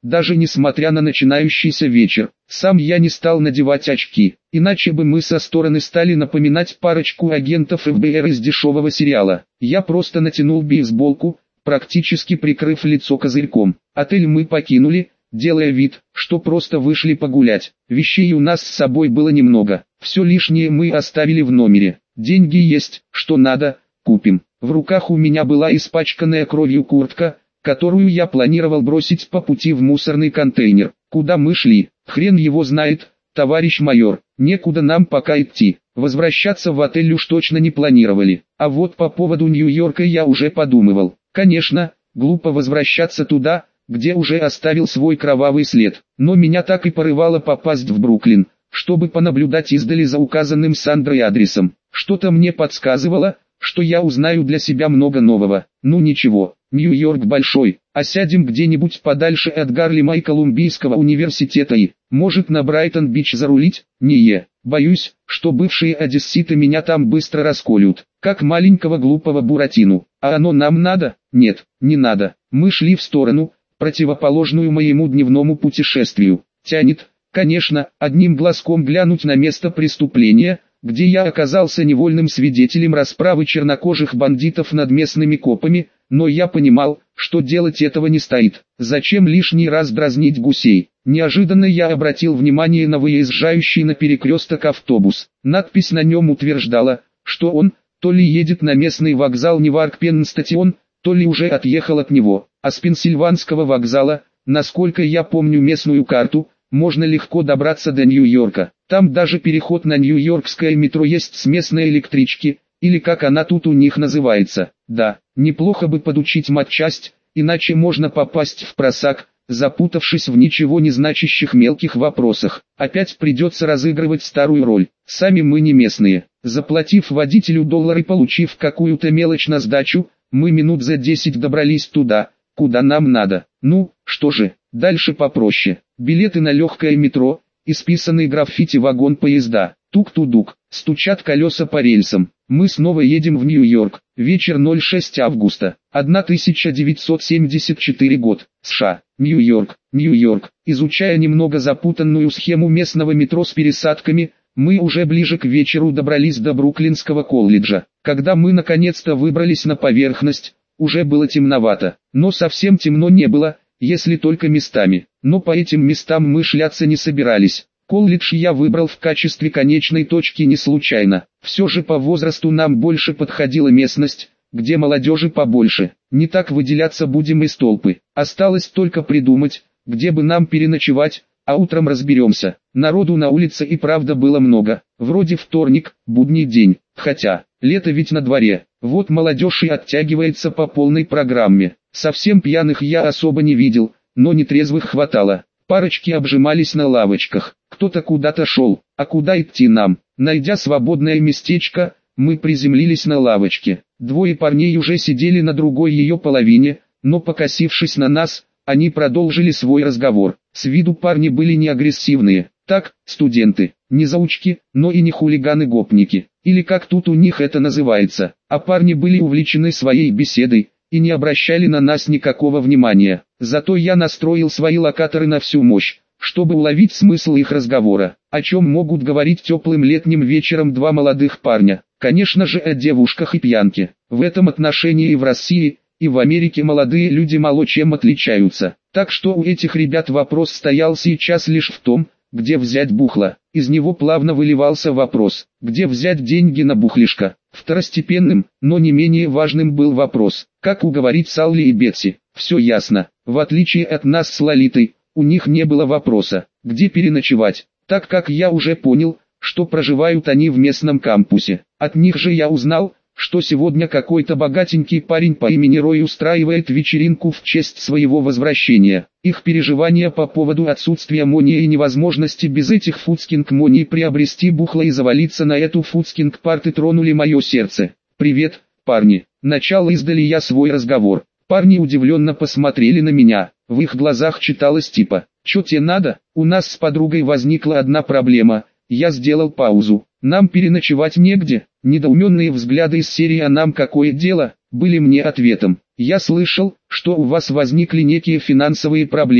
даже несмотря на начинающийся вечер. Сам я не стал надевать очки, иначе бы мы со стороны стали напоминать парочку агентов эф бэ эр из дешевого сериала. Я просто натянул бейсболку, практически прикрыв лицо козырьком. Отель мы покинули, делая вид, что просто вышли погулять. Вещей у нас с собой было немного, все лишнее мы оставили в номере. Деньги есть, что надо, купим. В руках у меня была испачканная кровью куртка, которую я планировал бросить по пути в мусорный контейнер. Куда мы шли, хрен его знает, товарищ майор, некуда нам пока идти. Возвращаться в отель уж точно не планировали. А вот по поводу Нью-Йорка я уже подумывал. Конечно, глупо возвращаться туда, где уже оставил свой кровавый след. Но меня так и порывало попасть в Бруклин, чтобы понаблюдать издали за указанным Сандрой адресом. Что-то мне подсказывало, что я узнаю для себя много нового. Ну ничего, Нью-Йорк большой, а сядем где-нибудь подальше от Гарлема и Колумбийского университета и, может, на Брайтон-Бич зарулить? Не, боюсь, что бывшие одесситы меня там быстро расколют, как маленького глупого буратину. А оно нам надо? Нет, не надо. Мы шли в сторону, противоположную моему дневному путешествию. Тянет, конечно, одним глазком глянуть на место преступления, где я оказался невольным свидетелем расправы чернокожих бандитов над местными копами, но я понимал, что делать этого не стоит. Зачем лишний раз дразнить гусей? Неожиданно я обратил внимание на выезжающий на перекресток автобус. Надпись на нем утверждала, что он, то ли едет на местный вокзал Неварк-Пенн-Статион, то ли уже отъехал от него. А с Пенсильванского вокзала, насколько я помню местную карту, можно легко добраться до Нью-Йорка. Там даже переход на Нью-Йоркское метро есть с местной электрички, или как она тут у них называется. Да, неплохо бы подучить матчасть, иначе можно попасть в просак, запутавшись в ничего не значащих мелких вопросах. Опять придется разыгрывать старую роль. Сами мы не местные. Заплатив водителю доллар и получив какую-то мелочь на сдачу, мы минут за десять добрались туда, куда нам надо. Ну, что же, дальше попроще. Билеты на легкое метро, исписанный граффити вагон поезда. Тук-тудук, стучат колеса по рельсам. Мы снова едем в Нью-Йорк. Вечер шестого августа, тысяча девятьсот семьдесят четвёртый год, США. Нью-Йорк, Нью-Йорк. Изучая немного запутанную схему местного метро с пересадками, мы уже ближе к вечеру добрались до Бруклинского колледжа. Когда мы наконец-то выбрались на поверхность, уже было темновато. Но совсем темно не было, если только местами. Но по этим местам мы шляться не собирались. Колледж я выбрал в качестве конечной точки не случайно. Все же по возрасту нам больше подходила местность, где молодежи побольше. Не так выделяться будем из толпы. Осталось только придумать, где бы нам переночевать, а утром разберемся. Народу на улице и правда было много. Вроде вторник, будний день. Хотя, лето ведь на дворе. Вот молодежь и оттягивается по полной программе. Совсем пьяных я особо не видел, но нетрезвых хватало. Парочки обжимались на лавочках, кто-то куда-то шел, а куда идти нам? Найдя свободное местечко, мы приземлились на лавочке. Двое парней уже сидели на другой ее половине, но покосившись на нас, они продолжили свой разговор. С виду парни были не агрессивные, так, студенты, не заучки, но и не хулиганы-гопники, или как тут у них это называется, а парни были увлечены своей беседой и не обращали на нас никакого внимания. Зато я настроил свои локаторы на всю мощь, чтобы уловить смысл их разговора. О чем могут говорить теплым летним вечером два молодых парня? Конечно же о девушках и пьянке. В этом отношении и в России, и в Америке молодые люди мало чем отличаются. Так что у этих ребят вопрос стоял сейчас лишь в том, где взять бухло. Из него плавно выливался вопрос, где взять деньги на бухлишко. Второстепенным, но не менее важным был вопрос, как уговорить Салли и Бетси. Все ясно, в отличие от нас с Лолитой, у них не было вопроса, где переночевать, так как я уже понял, что проживают они в местном кампусе. От них же я узнал, что сегодня какой-то богатенький парень по имени Рой устраивает вечеринку в честь своего возвращения. Их переживания по поводу отсутствия мони и невозможности без этих фудскинг-мони приобрести бухло и завалиться на эту фудскинг-парты тронули мое сердце. «Привет, парни!» Начал издали я свой разговор. Парни удивленно посмотрели на меня. В их глазах читалось типа «Чё тебе надо?» У нас с подругой возникла одна проблема. Я сделал паузу. Нам переночевать негде. Недоуменные взгляды из серии «А нам какое дело?» были мне ответом. Я слышал, что у вас возникли некие финансовые проблемы.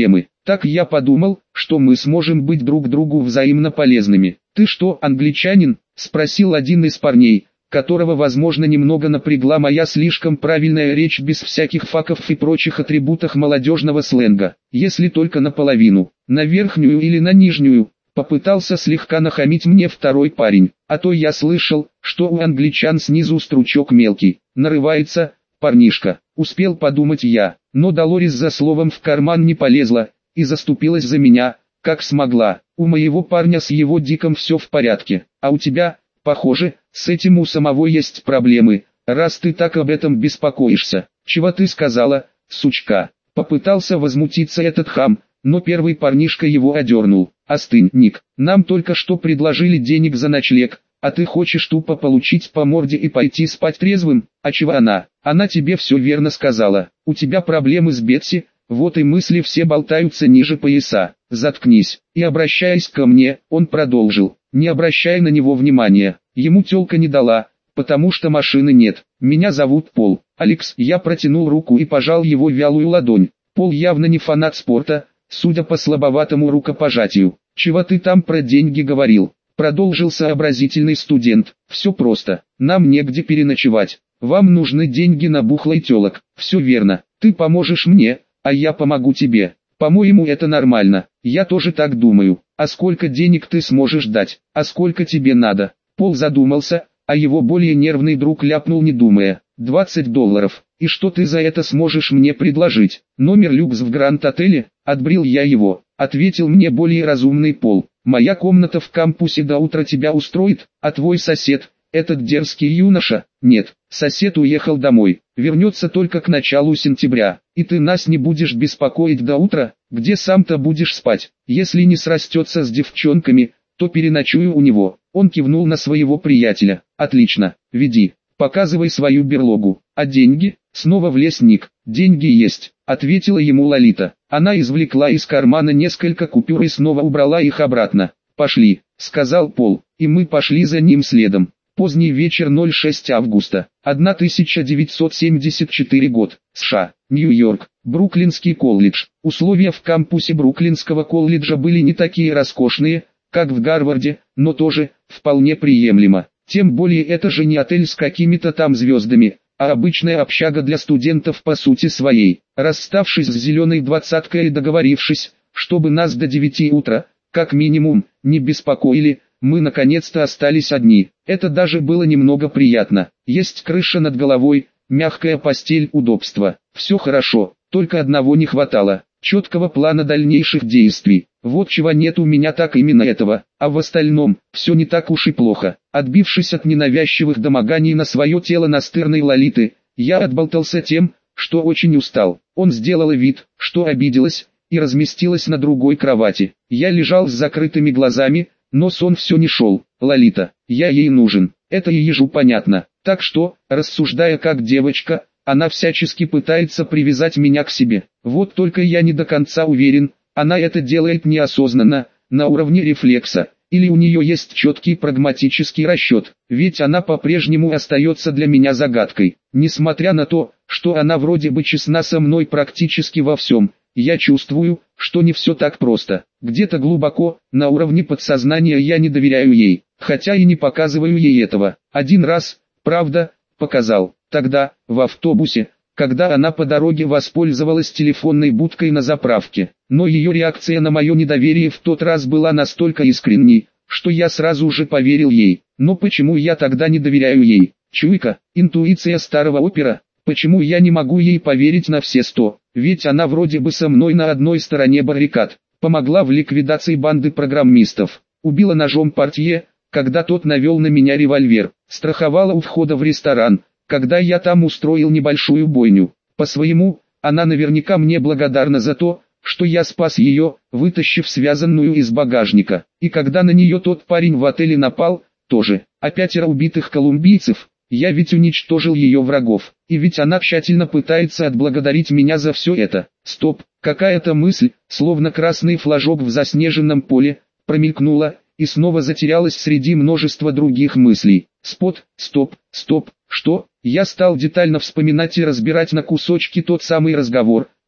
Так я подумал, что мы сможем быть друг другу взаимно полезными. «Ты что, англичанин?» – спросил один из парней, которого, возможно, немного напрягла моя слишком правильная речь без всяких факов и прочих атрибутов молодежного сленга. Если только наполовину, на верхнюю или на нижнюю, попытался слегка нахамить мне второй парень. А то я слышал, что у англичан снизу стручок мелкий, нарывается, парнишка. Успел подумать я, но Долорес за словом в карман не полезла и заступилась за меня, как смогла. У моего парня с его диком все в порядке, а у тебя, похоже, с этим у самого есть проблемы, раз ты так об этом беспокоишься. Чего ты сказала, сучка? Попытался возмутиться этот хам, но первый парнишка его одернул. Остынь, Ник, нам только что предложили денег за ночлег, а ты хочешь тупо получить по морде и пойти спать трезвым? А чего она? Она тебе все верно сказала. У тебя проблемы с Бетси, вот и мысли все болтаются ниже пояса. Заткнись. И обращаясь ко мне, он продолжил, не обращая на него внимания. Ему тёлка не дала, потому что машины нет. Меня зовут Пол. Алекс. Я протянул руку и пожал его вялую ладонь. Пол явно не фанат спорта, судя по слабоватому рукопожатию. «Чего ты там про деньги говорил?» Продолжил сообразительный студент. «Все просто. Нам негде переночевать. Вам нужны деньги на бухлый тёлок». «Все верно. Ты поможешь мне, а я помогу тебе. По-моему, это нормально. Я тоже так думаю. А сколько денег ты сможешь дать? А сколько тебе надо?» Пол задумался, а его более нервный друг ляпнул, не думая. «двадцать долларов. И что ты за это сможешь мне предложить?» «Номер люкс в Гранд-отеле», отбрил я его. Ответил мне более разумный Пол. «Моя комната в кампусе до утра тебя устроит, а твой сосед, этот дерзкий юноша?» «Нет, сосед уехал домой, вернется только к началу сентября, и ты нас не будешь беспокоить до утра, где сам-то будешь спать. Если не срастется с девчонками, то переночую у него». Он кивнул на своего приятеля. «Отлично, веди, показывай свою берлогу. А деньги?» Снова влез Ник. «Деньги есть», ответила ему Лолита. Она извлекла из кармана несколько купюр и снова убрала их обратно. «Пошли», сказал Пол, и мы пошли за ним следом. Поздний вечер, шестого августа, тысяча девятьсот семьдесят четвёртый год, США, Нью-Йорк, Бруклинский колледж. Условия в кампусе Бруклинского колледжа были не такие роскошные, как в Гарварде, но тоже вполне приемлемо. Тем более это же не отель с какими-то там звездами, а обычная общага для студентов по сути своей. Расставшись с зеленой двадцаткой и договорившись, чтобы нас до девяти утра, как минимум, не беспокоили, мы наконец-то остались одни. Это даже было немного приятно. Есть крыша над головой, мягкая постель, удобство. Все хорошо, только одного не хватало. Четкого плана дальнейших действий. Вот чего нет у меня, так именно этого. А в остальном, все не так уж и плохо. Отбившись от ненавязчивых домоганий на свое тело настырной Лолиты, я отболтался тем, что очень устал. Он сделала вид, что обиделась, и разместилась на другой кровати. Я лежал с закрытыми глазами, но сон все не шел. Лолита, я ей нужен, это и ежу понятно. Так что, рассуждая как девочка, она всячески пытается привязать меня к себе. Вот только я не до конца уверен, она это делает неосознанно, на уровне рефлекса, или у нее есть четкий прагматический расчет, ведь она по-прежнему остается для меня загадкой. Несмотря на то, что она вроде бы честна со мной практически во всем, я чувствую, что не все так просто. Где-то глубоко, на уровне подсознания я не доверяю ей, хотя и не показываю ей этого. Один раз, правда, показал. Тогда, в автобусе, когда она по дороге воспользовалась телефонной будкой на заправке. Но ее реакция на мое недоверие в тот раз была настолько искренней, что я сразу же поверил ей. Но почему я тогда не доверяю ей? Чуйка, интуиция старого опера. Почему я не могу ей поверить на все сто? Ведь она вроде бы со мной на одной стороне баррикад. Помогла в ликвидации банды программистов. Убила ножом портье, когда тот навел на меня револьвер. Страховала у входа в ресторан, когда я там устроил небольшую бойню. По-своему, она наверняка мне благодарна за то, что я спас ее, вытащив связанную из багажника. И когда на нее тот парень в отеле напал, тоже. А пятеро убитых колумбийцев, я ведь уничтожил ее врагов. И ведь она тщательно пытается отблагодарить меня за все это. Стоп, какая-то мысль, словно красный флажок в заснеженном поле, промелькнула, и снова затерялась среди множества других мыслей. Спот, стоп, стоп, что? Я стал детально вспоминать и разбирать на кусочки тот самый разговор,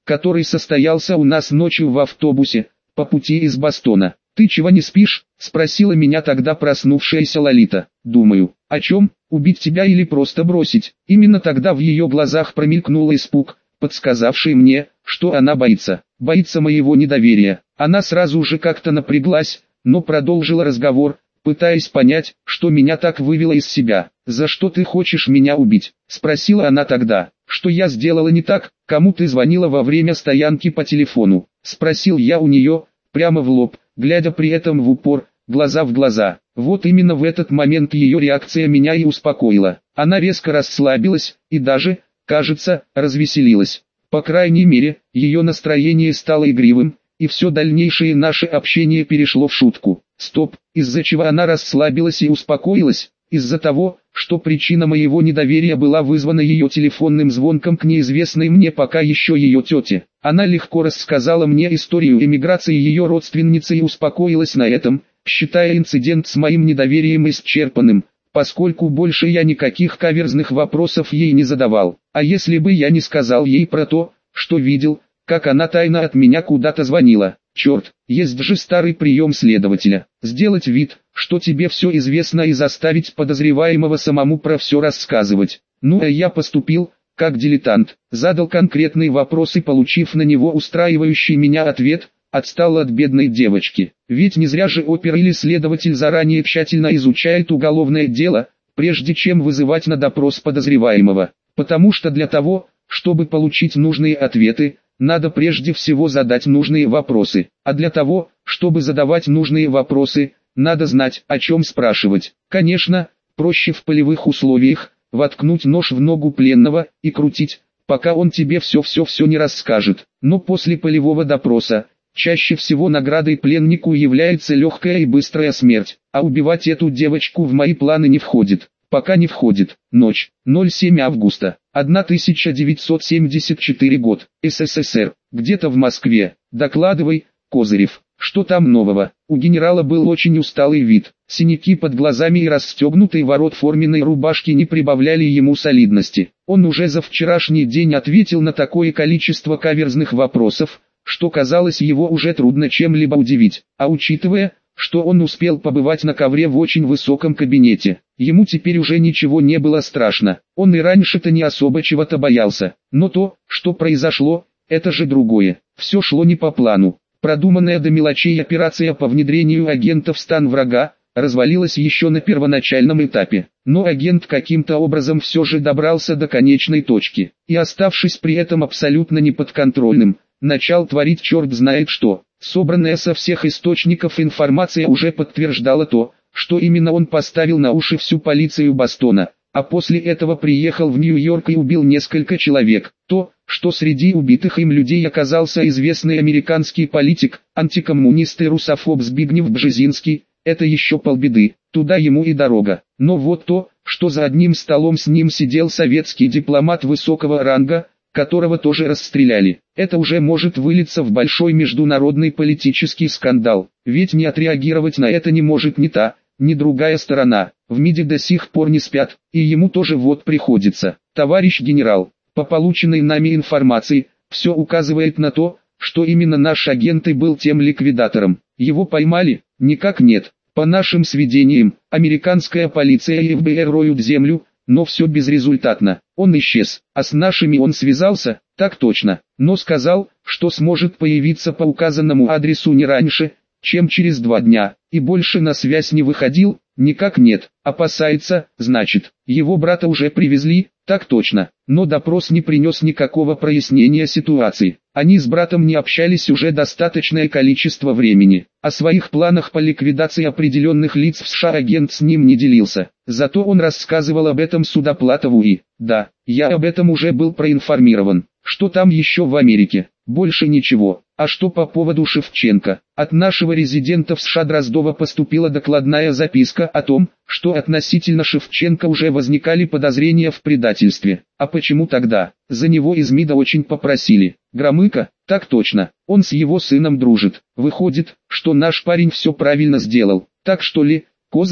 который состоялся у нас ночью в автобусе, по пути из Бостона. «Ты чего не спишь?» – спросила меня тогда проснувшаяся Лолита. «Думаю, о чем, убить тебя или просто бросить?» Именно тогда в ее глазах промелькнул испуг, подсказавший мне, что она боится. Боится моего недоверия. Она сразу же как-то напряглась, но продолжила разговор, пытаясь понять, что меня так вывело из себя. «За что ты хочешь меня убить?» – спросила она тогда. «Что я сделала не так? Кому ты звонила во время стоянки по телефону?» – спросил я у нее, прямо в лоб, глядя при этом в упор, глаза в глаза. Вот именно в этот момент ее реакция меня и успокоила. Она резко расслабилась, и даже, кажется, развеселилась. По крайней мере, ее настроение стало игривым, и все дальнейшее наше общение перешло в шутку. Стоп, из-за чего она расслабилась и успокоилась? Из-за того, что причина моего недоверия была вызвана ее телефонным звонком к неизвестной мне пока еще ее тете. Она легко рассказала мне историю эмиграции ее родственницы и успокоилась на этом, считая инцидент с моим недоверием исчерпанным, поскольку больше я никаких каверзных вопросов ей не задавал. А если бы я не сказал ей про то, что видел, как она тайно от меня куда-то звонила? Черт, есть же старый прием следователя. Сделать вид, что тебе все известно, и заставить подозреваемого самому про все рассказывать. Ну а я поступил, как дилетант, задал конкретный вопрос и, получив на него устраивающий меня ответ, отстал от бедной девочки. Ведь не зря же опер или следователь заранее тщательно изучает уголовное дело, прежде чем вызывать на допрос подозреваемого. Потому что для того, чтобы получить нужные ответы, надо прежде всего задать нужные вопросы. А для того, чтобы задавать нужные вопросы, надо знать, о чем спрашивать. Конечно, проще в полевых условиях воткнуть нож в ногу пленного и крутить, пока он тебе все-все-все не расскажет. Но после полевого допроса, чаще всего наградой пленнику является легкая и быстрая смерть. А убивать эту девочку в мои планы не входит. Пока не входит. Ночь, ноль семь августа, тысяча девятьсот семьдесят четвёртый год, СССР, где-то в Москве. Докладывай, Козырев, что там нового? У генерала был очень усталый вид. Синяки под глазами и расстегнутый ворот форменной рубашки не прибавляли ему солидности. Он уже за вчерашний день ответил на такое количество каверзных вопросов, что казалось, его уже трудно чем-либо удивить. А учитывая, что он успел побывать на ковре в очень высоком кабинете, ему теперь уже ничего не было страшно. Он и раньше-то не особо чего-то боялся. Но то, что произошло, это же другое. Все шло не по плану. Продуманная до мелочей операция по внедрению агента в стан врага развалилась еще на первоначальном этапе. Но агент каким-то образом все же добрался до конечной точки. И, оставшись при этом абсолютно неподконтрольным, начал творить черт знает что. Собранная со всех источников информация уже подтверждала то, что именно он поставил на уши всю полицию Бостона, а после этого приехал в Нью-Йорк и убил несколько человек. То, что среди убитых им людей оказался известный американский политик, антикоммунист и русофоб Збигнев Бжезинский, это еще полбеды, туда ему и дорога. Но вот то, что за одним столом с ним сидел советский дипломат высокого ранга, которого тоже расстреляли, это уже может вылиться в большой международный политический скандал, ведь не отреагировать на это не может ни та, ни другая сторона. В МИДе до сих пор не спят, и ему тоже вот приходится. Товарищ генерал, по полученной нами информации, все указывает на то, что именно наш агент и был тем ликвидатором. Его поймали? Никак нет. По нашим сведениям, американская полиция и эф бэ эр роют землю, но все безрезультатно. Он исчез, а с нашими он связался, так точно, но сказал, что сможет появиться по указанному адресу не раньше, чем через два дня, и больше на связь не выходил. Никак нет. Опасается, значит. Его брата уже привезли, так точно, но допрос не принес никакого прояснения ситуации. Они с братом не общались уже достаточное количество времени. О своих планах по ликвидации определенных лиц в США агент с ним не делился. Зато он рассказывал об этом Судоплатову и, да, я об этом уже был проинформирован. Что там еще в Америке? Больше ничего. А что по поводу Шевченко? От нашего резидента в США Дроздова поступила докладная записка о том, что относительно Шевченко уже возникали подозрения в предательстве. А почему тогда? За него из МИДа очень попросили. Громыко? Так точно. Он с его сыном дружит. Выходит, что наш парень все правильно сделал. Так что ли, Козырев?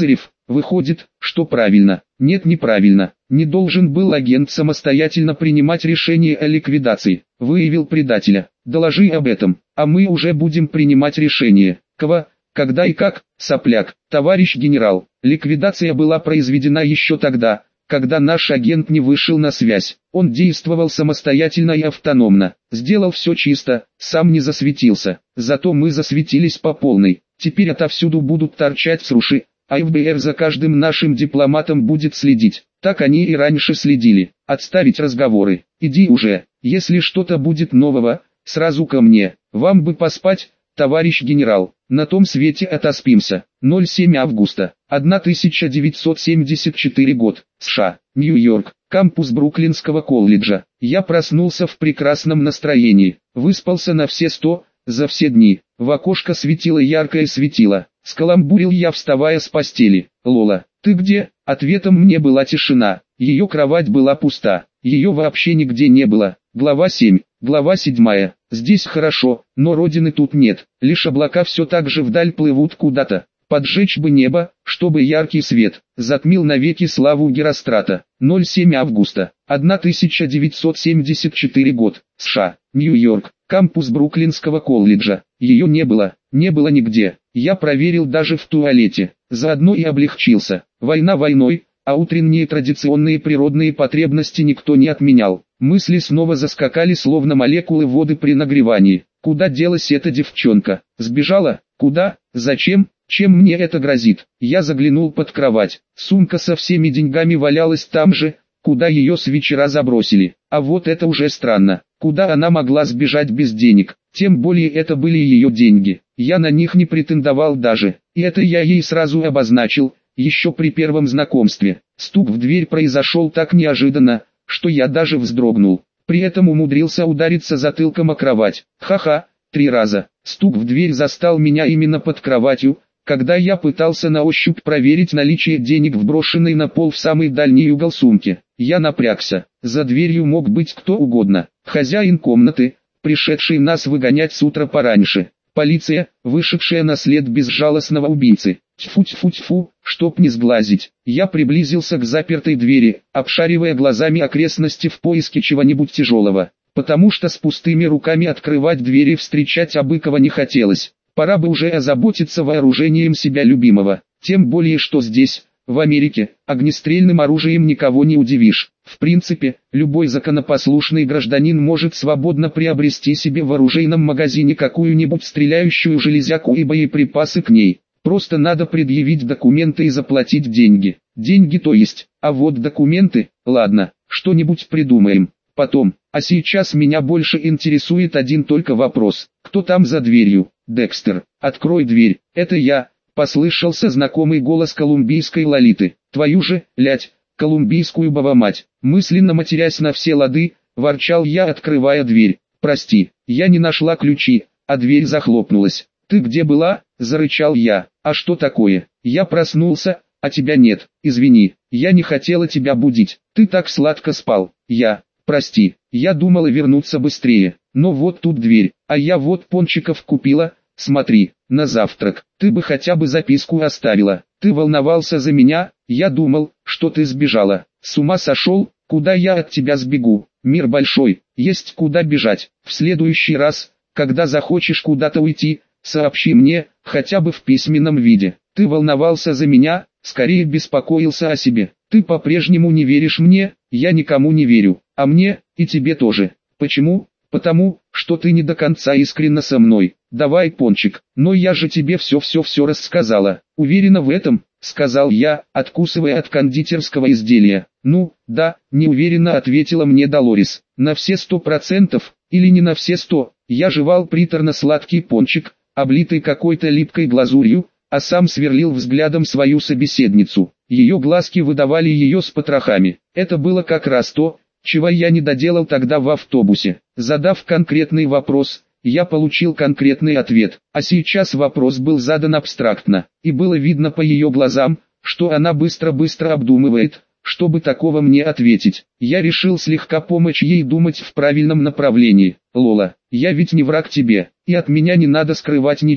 Выходит, что правильно. Нет, неправильно. Не должен был агент самостоятельно принимать решение о ликвидации. Выявил предателя. Доложи об этом, а мы уже будем принимать решение. Кого, когда и как, сопляк. Товарищ генерал, ликвидация была произведена еще тогда, когда наш агент не вышел на связь. Он действовал самостоятельно и автономно. Сделал все чисто, сам не засветился. Зато мы засветились по полной. Теперь отовсюду будут торчать сруши, а эф бэ эр за каждым нашим дипломатом будет следить. Так они и раньше следили. Отставить разговоры. Иди уже. Если что-то будет нового, сразу ко мне. Вам бы поспать, товарищ генерал. На том свете отоспимся. ноль семь августа тысяча девятьсот семьдесят четвёртый год. США. Нью-Йорк. Кампус Бруклинского колледжа. Я проснулся в прекрасном настроении. Выспался на все сто, за все дни. В окошко светило яркое светило. Скаламбурил я, вставая с постели. Лола, ты где? Ответом мне была тишина. Ее кровать была пуста. Ее вообще нигде не было. Глава семь. Глава седьмая. Здесь хорошо, но родины тут нет. Лишь облака все так же вдаль плывут куда-то. Поджечь бы небо, чтобы яркий свет затмил навеки славу Герострата. ноль семь августа тысяча девятьсот семьдесят четвёртый год. США. Нью-Йорк. Кампус Бруклинского колледжа. Ее не было, не было нигде. Я проверил даже в туалете. Заодно и облегчился. Война войной, а утренние традиционные природные потребности никто не отменял. Мысли снова заскакали, словно молекулы воды при нагревании. Куда делась эта девчонка? Сбежала? Куда? Зачем? Чем мне это грозит? Я заглянул под кровать. Сумка со всеми деньгами валялась там же, куда ее с вечера забросили. А вот это уже странно. Куда она могла сбежать без денег? Тем более это были ее деньги. Я на них не претендовал даже. И это я ей сразу обозначил, еще при первом знакомстве. Стук в дверь произошел так неожиданно, что я даже вздрогнул. При этом умудрился удариться затылком о кровать. Ха-ха, три раза. Стук в дверь застал меня именно под кроватью, когда я пытался на ощупь проверить наличие денег в брошенной на пол в самый дальний угол сумки. Я напрягся. За дверью мог быть кто угодно. Хозяин комнаты, пришедший нас выгонять с утра пораньше. Полиция, вышедшая на след безжалостного убийцы. Тьфу-тьфу-тьфу, чтоб не сглазить. Я приблизился к запертой двери, обшаривая глазами окрестности в поиске чего-нибудь тяжелого. Потому что с пустыми руками открывать двери и встречать Абыкова не хотелось. Пора бы уже озаботиться вооружением себя любимого. Тем более, что здесь, в Америке, огнестрельным оружием никого не удивишь. В принципе, любой законопослушный гражданин может свободно приобрести себе в оружейном магазине какую-нибудь стреляющую железяку и боеприпасы к ней. Просто надо предъявить документы и заплатить деньги. Деньги то есть, а вот документы, ладно, что-нибудь придумаем. Потом, а сейчас меня больше интересует один только вопрос. Кто там за дверью? Декстер, открой дверь, это я. Послышался знакомый голос колумбийской Лолиты. Твою же, лядь, колумбийскую бабамать. Мысленно матерясь на все лады, ворчал я, открывая дверь. Прости, я не нашла ключи, а дверь захлопнулась. Ты где была? Зарычал я. А что такое? Я проснулся, а тебя нет. Извини, я не хотела тебя будить. Ты так сладко спал. Я, прости, я думала вернуться быстрее. Но вот тут дверь, а я вот пончиков купила. Смотри, на завтрак. Ты бы хотя бы записку оставила. Ты волновался за меня, я думал, что ты сбежала. С ума сошел? Куда я от тебя сбегу? Мир большой, есть куда бежать. В следующий раз, когда захочешь куда-то уйти, сообщи мне, хотя бы в письменном виде. Ты волновался за меня, скорее беспокоился о себе. Ты по-прежнему не веришь мне, я никому не верю, а мне, и тебе тоже. Почему? Потому, что ты не до конца искренна со мной. Давай, пончик, но я же тебе все-все-все рассказала. Уверена в этом, сказал я, откусывая от кондитерского изделия. Ну, да, неуверенно ответила мне Долорес. На все сто процентов, или не на все сто. Я жевал приторно-сладкий пончик, облитый какой-то липкой глазурью, а сам сверлил взглядом свою собеседницу. Ее глазки выдавали ее с потрохами. Это было как раз то, чего я не доделал тогда в автобусе. Задав конкретный вопрос, я получил конкретный ответ, а сейчас вопрос был задан абстрактно, и было видно по ее глазам, что она быстро-быстро обдумывает, чтобы такого мне ответить. Я решил слегка помочь ей думать в правильном направлении. Лола, я ведь не враг тебе, и от меня не надо скрывать ничего.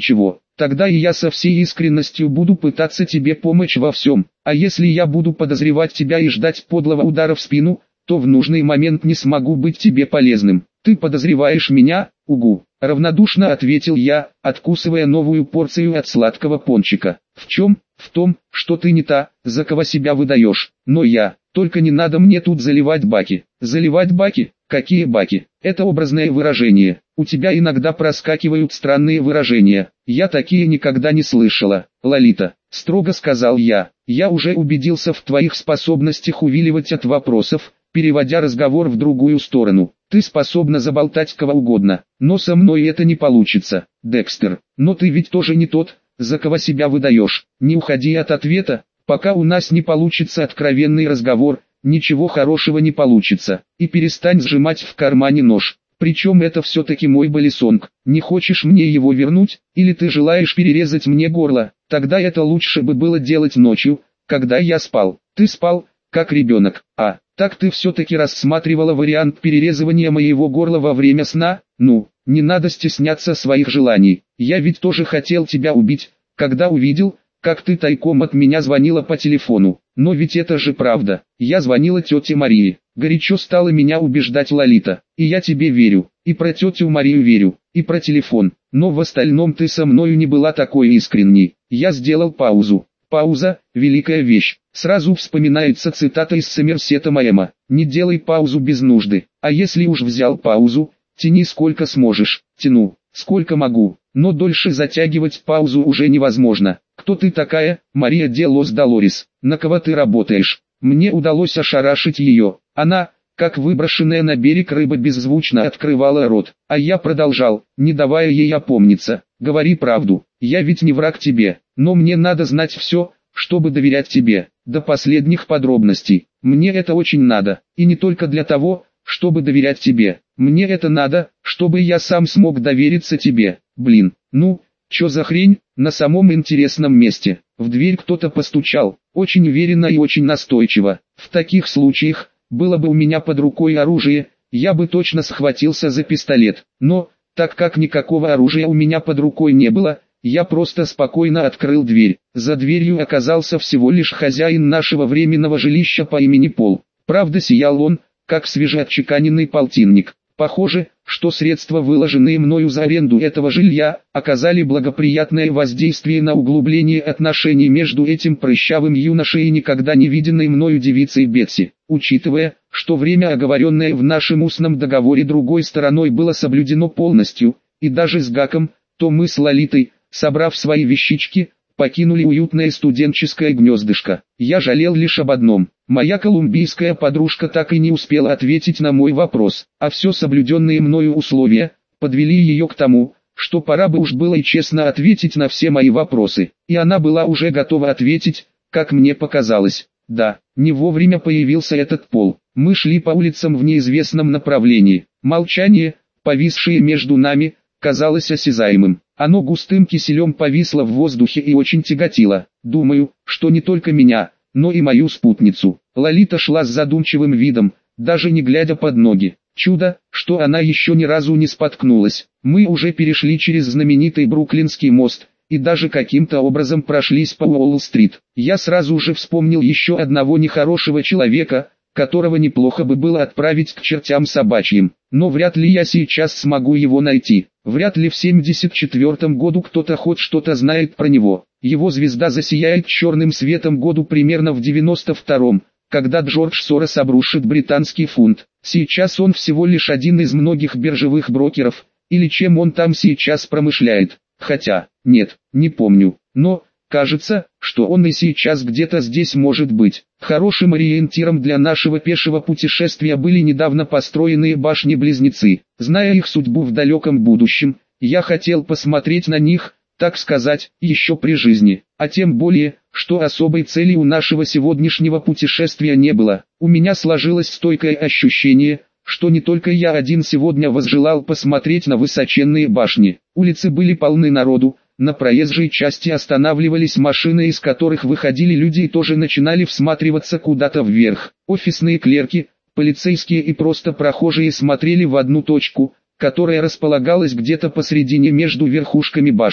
тогда и я со всей искренностью буду пытаться тебе помочь во всем. А если я буду подозревать тебя и ждать подлого удара в спину, то в нужный момент не смогу быть тебе полезным. Ты подозреваешь меня, угу. Равнодушно ответил я, откусывая новую порцию от сладкого пончика. В чем? В том, что ты не та, за кого себя выдаешь. Но я, только не надо мне тут заливать баки. Заливать баки? Какие баки? Это образное выражение. У тебя иногда проскакивают странные выражения. Я такие никогда не слышала. Лолита, строго сказал я, я уже убедился в твоих способностях увиливать от вопросов, переводя разговор в другую сторону. Ты способна заболтать кого угодно, но со мной это не получится, Декстер. Но ты ведь тоже не тот, за кого себя выдаешь. Не уходи от ответа, пока у нас не получится откровенный разговор, ничего хорошего не получится. И перестань сжимать в кармане нож. Причем это все-таки мой балесонг. Не хочешь мне его вернуть, или ты желаешь перерезать мне горло? Тогда это лучше бы было делать ночью, когда я спал. Ты спал, как ребенок. А, так ты все-таки рассматривала вариант перерезывания моего горла во время сна? Ну, не надо стесняться своих желаний. Я ведь тоже хотел тебя убить, когда увидел, как ты тайком от меня звонила по телефону. Но ведь это же правда. Я звонила тете Марии. Горячо стала меня убеждать Лолита. И я тебе верю. И про тетю Марию верю. И про телефон. Но в остальном ты со мною не была такой искренней. Я сделал паузу. Пауза – великая вещь. Сразу вспоминается цитата из Сомерсета Мэма. Не делай паузу без нужды. А если уж взял паузу, тяни сколько сможешь. Тяну, сколько могу. Но дольше затягивать паузу уже невозможно. Кто ты такая, Мария де лос Долорес? На кого ты работаешь? Мне удалось ошарашить ее. Она, как выброшенная на берег рыба, беззвучно открывала рот. А я продолжал, не давая ей опомниться. Говори правду, я ведь не враг тебе, но мне надо знать все, чтобы доверять тебе, до последних подробностей. Мне это очень надо, и не только для того, чтобы доверять тебе. Мне это надо, чтобы я сам смог довериться тебе. Блин, ну, чё за хрень? На самом интересном месте. В дверь кто-то постучал, очень уверенно и очень настойчиво. В таких случаях, было бы у меня под рукой оружие, я бы точно схватился за пистолет. Но, так как никакого оружия у меня под рукой не было, я просто спокойно открыл дверь. За дверью оказался всего лишь хозяин нашего временного жилища по имени Пол. Правда, сиял он, как свежеотчеканенный полтинник. Похоже, что средства, выложенные мною за аренду этого жилья, оказали благоприятное воздействие на углубление отношений между этим прыщавым юношей и никогда не виденной мною девицей Бетси. Учитывая, что время, оговоренное в нашем устном договоре другой стороной, было соблюдено полностью, и даже с Гаком, то мы с Лолитой, собрав свои вещички, покинули уютное студенческое гнездышко. Я жалел лишь об одном. Моя колумбийская подружка так и не успела ответить на мой вопрос, а все соблюденные мною условия подвели ее к тому, что пора бы уж было и честно ответить на все мои вопросы. И она была уже готова ответить, как мне показалось. Да, не вовремя появился этот Пол. Мы шли по улицам в неизвестном направлении. Молчание, повисшее между нами, казалось осязаемым. Оно густым киселем повисло в воздухе и очень тяготило. Думаю, что не только меня, но и мою спутницу. Лолита шла с задумчивым видом, даже не глядя под ноги. Чудо, что она еще ни разу не споткнулась. Мы уже перешли через знаменитый Бруклинский мост, и даже каким-то образом прошлись по Уолл-стрит. Я сразу же вспомнил еще одного нехорошего человека, которого неплохо бы было отправить к чертям собачьим. Но вряд ли я сейчас смогу его найти. Вряд ли в семьдесят четвёртом году кто-то хоть что-то знает про него. Его звезда засияет черным светом году примерно в девяносто втором, когда Джордж Сорос обрушит британский фунт. Сейчас он всего лишь один из многих биржевых брокеров, или чем он там сейчас промышляет. Хотя, нет, не помню, но, кажется, что он и сейчас где-то здесь может быть. Хорошим ориентиром для нашего пешего путешествия были недавно построенные башни-близнецы. Зная их судьбу в далеком будущем, я хотел посмотреть на них, так сказать, еще при жизни. А тем более, что особой цели у нашего сегодняшнего путешествия не было. У меня сложилось стойкое ощущение, что не только я один сегодня возжелал посмотреть на высоченные башни. Улицы были полны народу. На проезжей части останавливались машины, из которых выходили люди и тоже начинали всматриваться куда-то вверх. Офисные клерки, полицейские и просто прохожие смотрели в одну точку, которая располагалась где-то посредине между верхушками башен.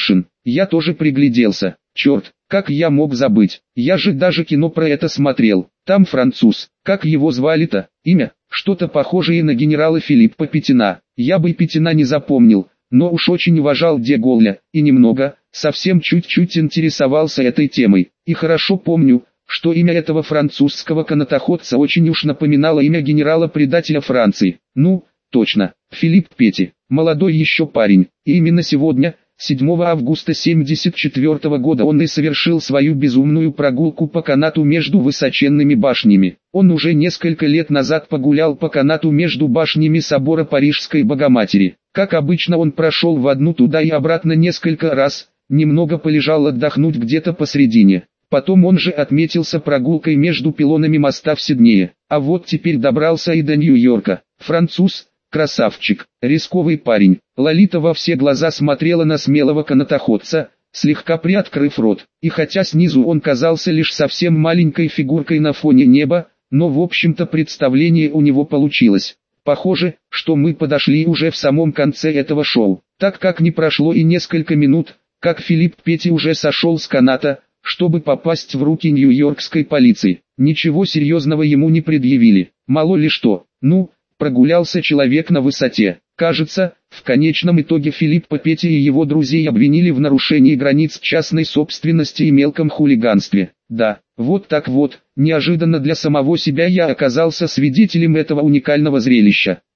Я тоже пригляделся. Черт, как я мог забыть? Я же даже кино про это смотрел. Там француз. Как его звали-то? Имя? Что-то похожее на генерала Филиппа Петина. Я бы Петина не запомнил, но уж очень уважал де Голля, и немного, совсем чуть-чуть интересовался этой темой. И хорошо помню, что имя этого французского канатоходца очень уж напоминало имя генерала-предателя Франции. Ну, точно, Филипп Пети, молодой еще парень, и именно сегодня, седьмого августа семьдесят четвёртого года он и совершил свою безумную прогулку по канату между высоченными башнями. Он уже несколько лет назад погулял по канату между башнями собора Парижской Богоматери. Как обычно, он прошел в одну туда и обратно несколько раз, немного полежал отдохнуть где-то посредине. Потом он же отметился прогулкой между пилонами моста в Сиднее. А вот теперь добрался и до Нью-Йорка. Француз, красавчик, рисковый парень. Лолита во все глаза смотрела на смелого канатоходца, слегка приоткрыв рот. И хотя снизу он казался лишь совсем маленькой фигуркой на фоне неба, но в общем-то представление у него получилось. Похоже, что мы подошли уже в самом конце этого шоу, так как не прошло и несколько минут, как Филипп Петти уже сошел с каната, чтобы попасть в руки нью-йоркской полиции. Ничего серьезного ему не предъявили, мало ли что. Ну, прогулялся человек на высоте. Кажется, в конечном итоге Филиппа Петти и его друзей обвинили в нарушении границ частной собственности и мелком хулиганстве. Да, вот так вот, неожиданно для самого себя я оказался свидетелем этого уникального зрелища.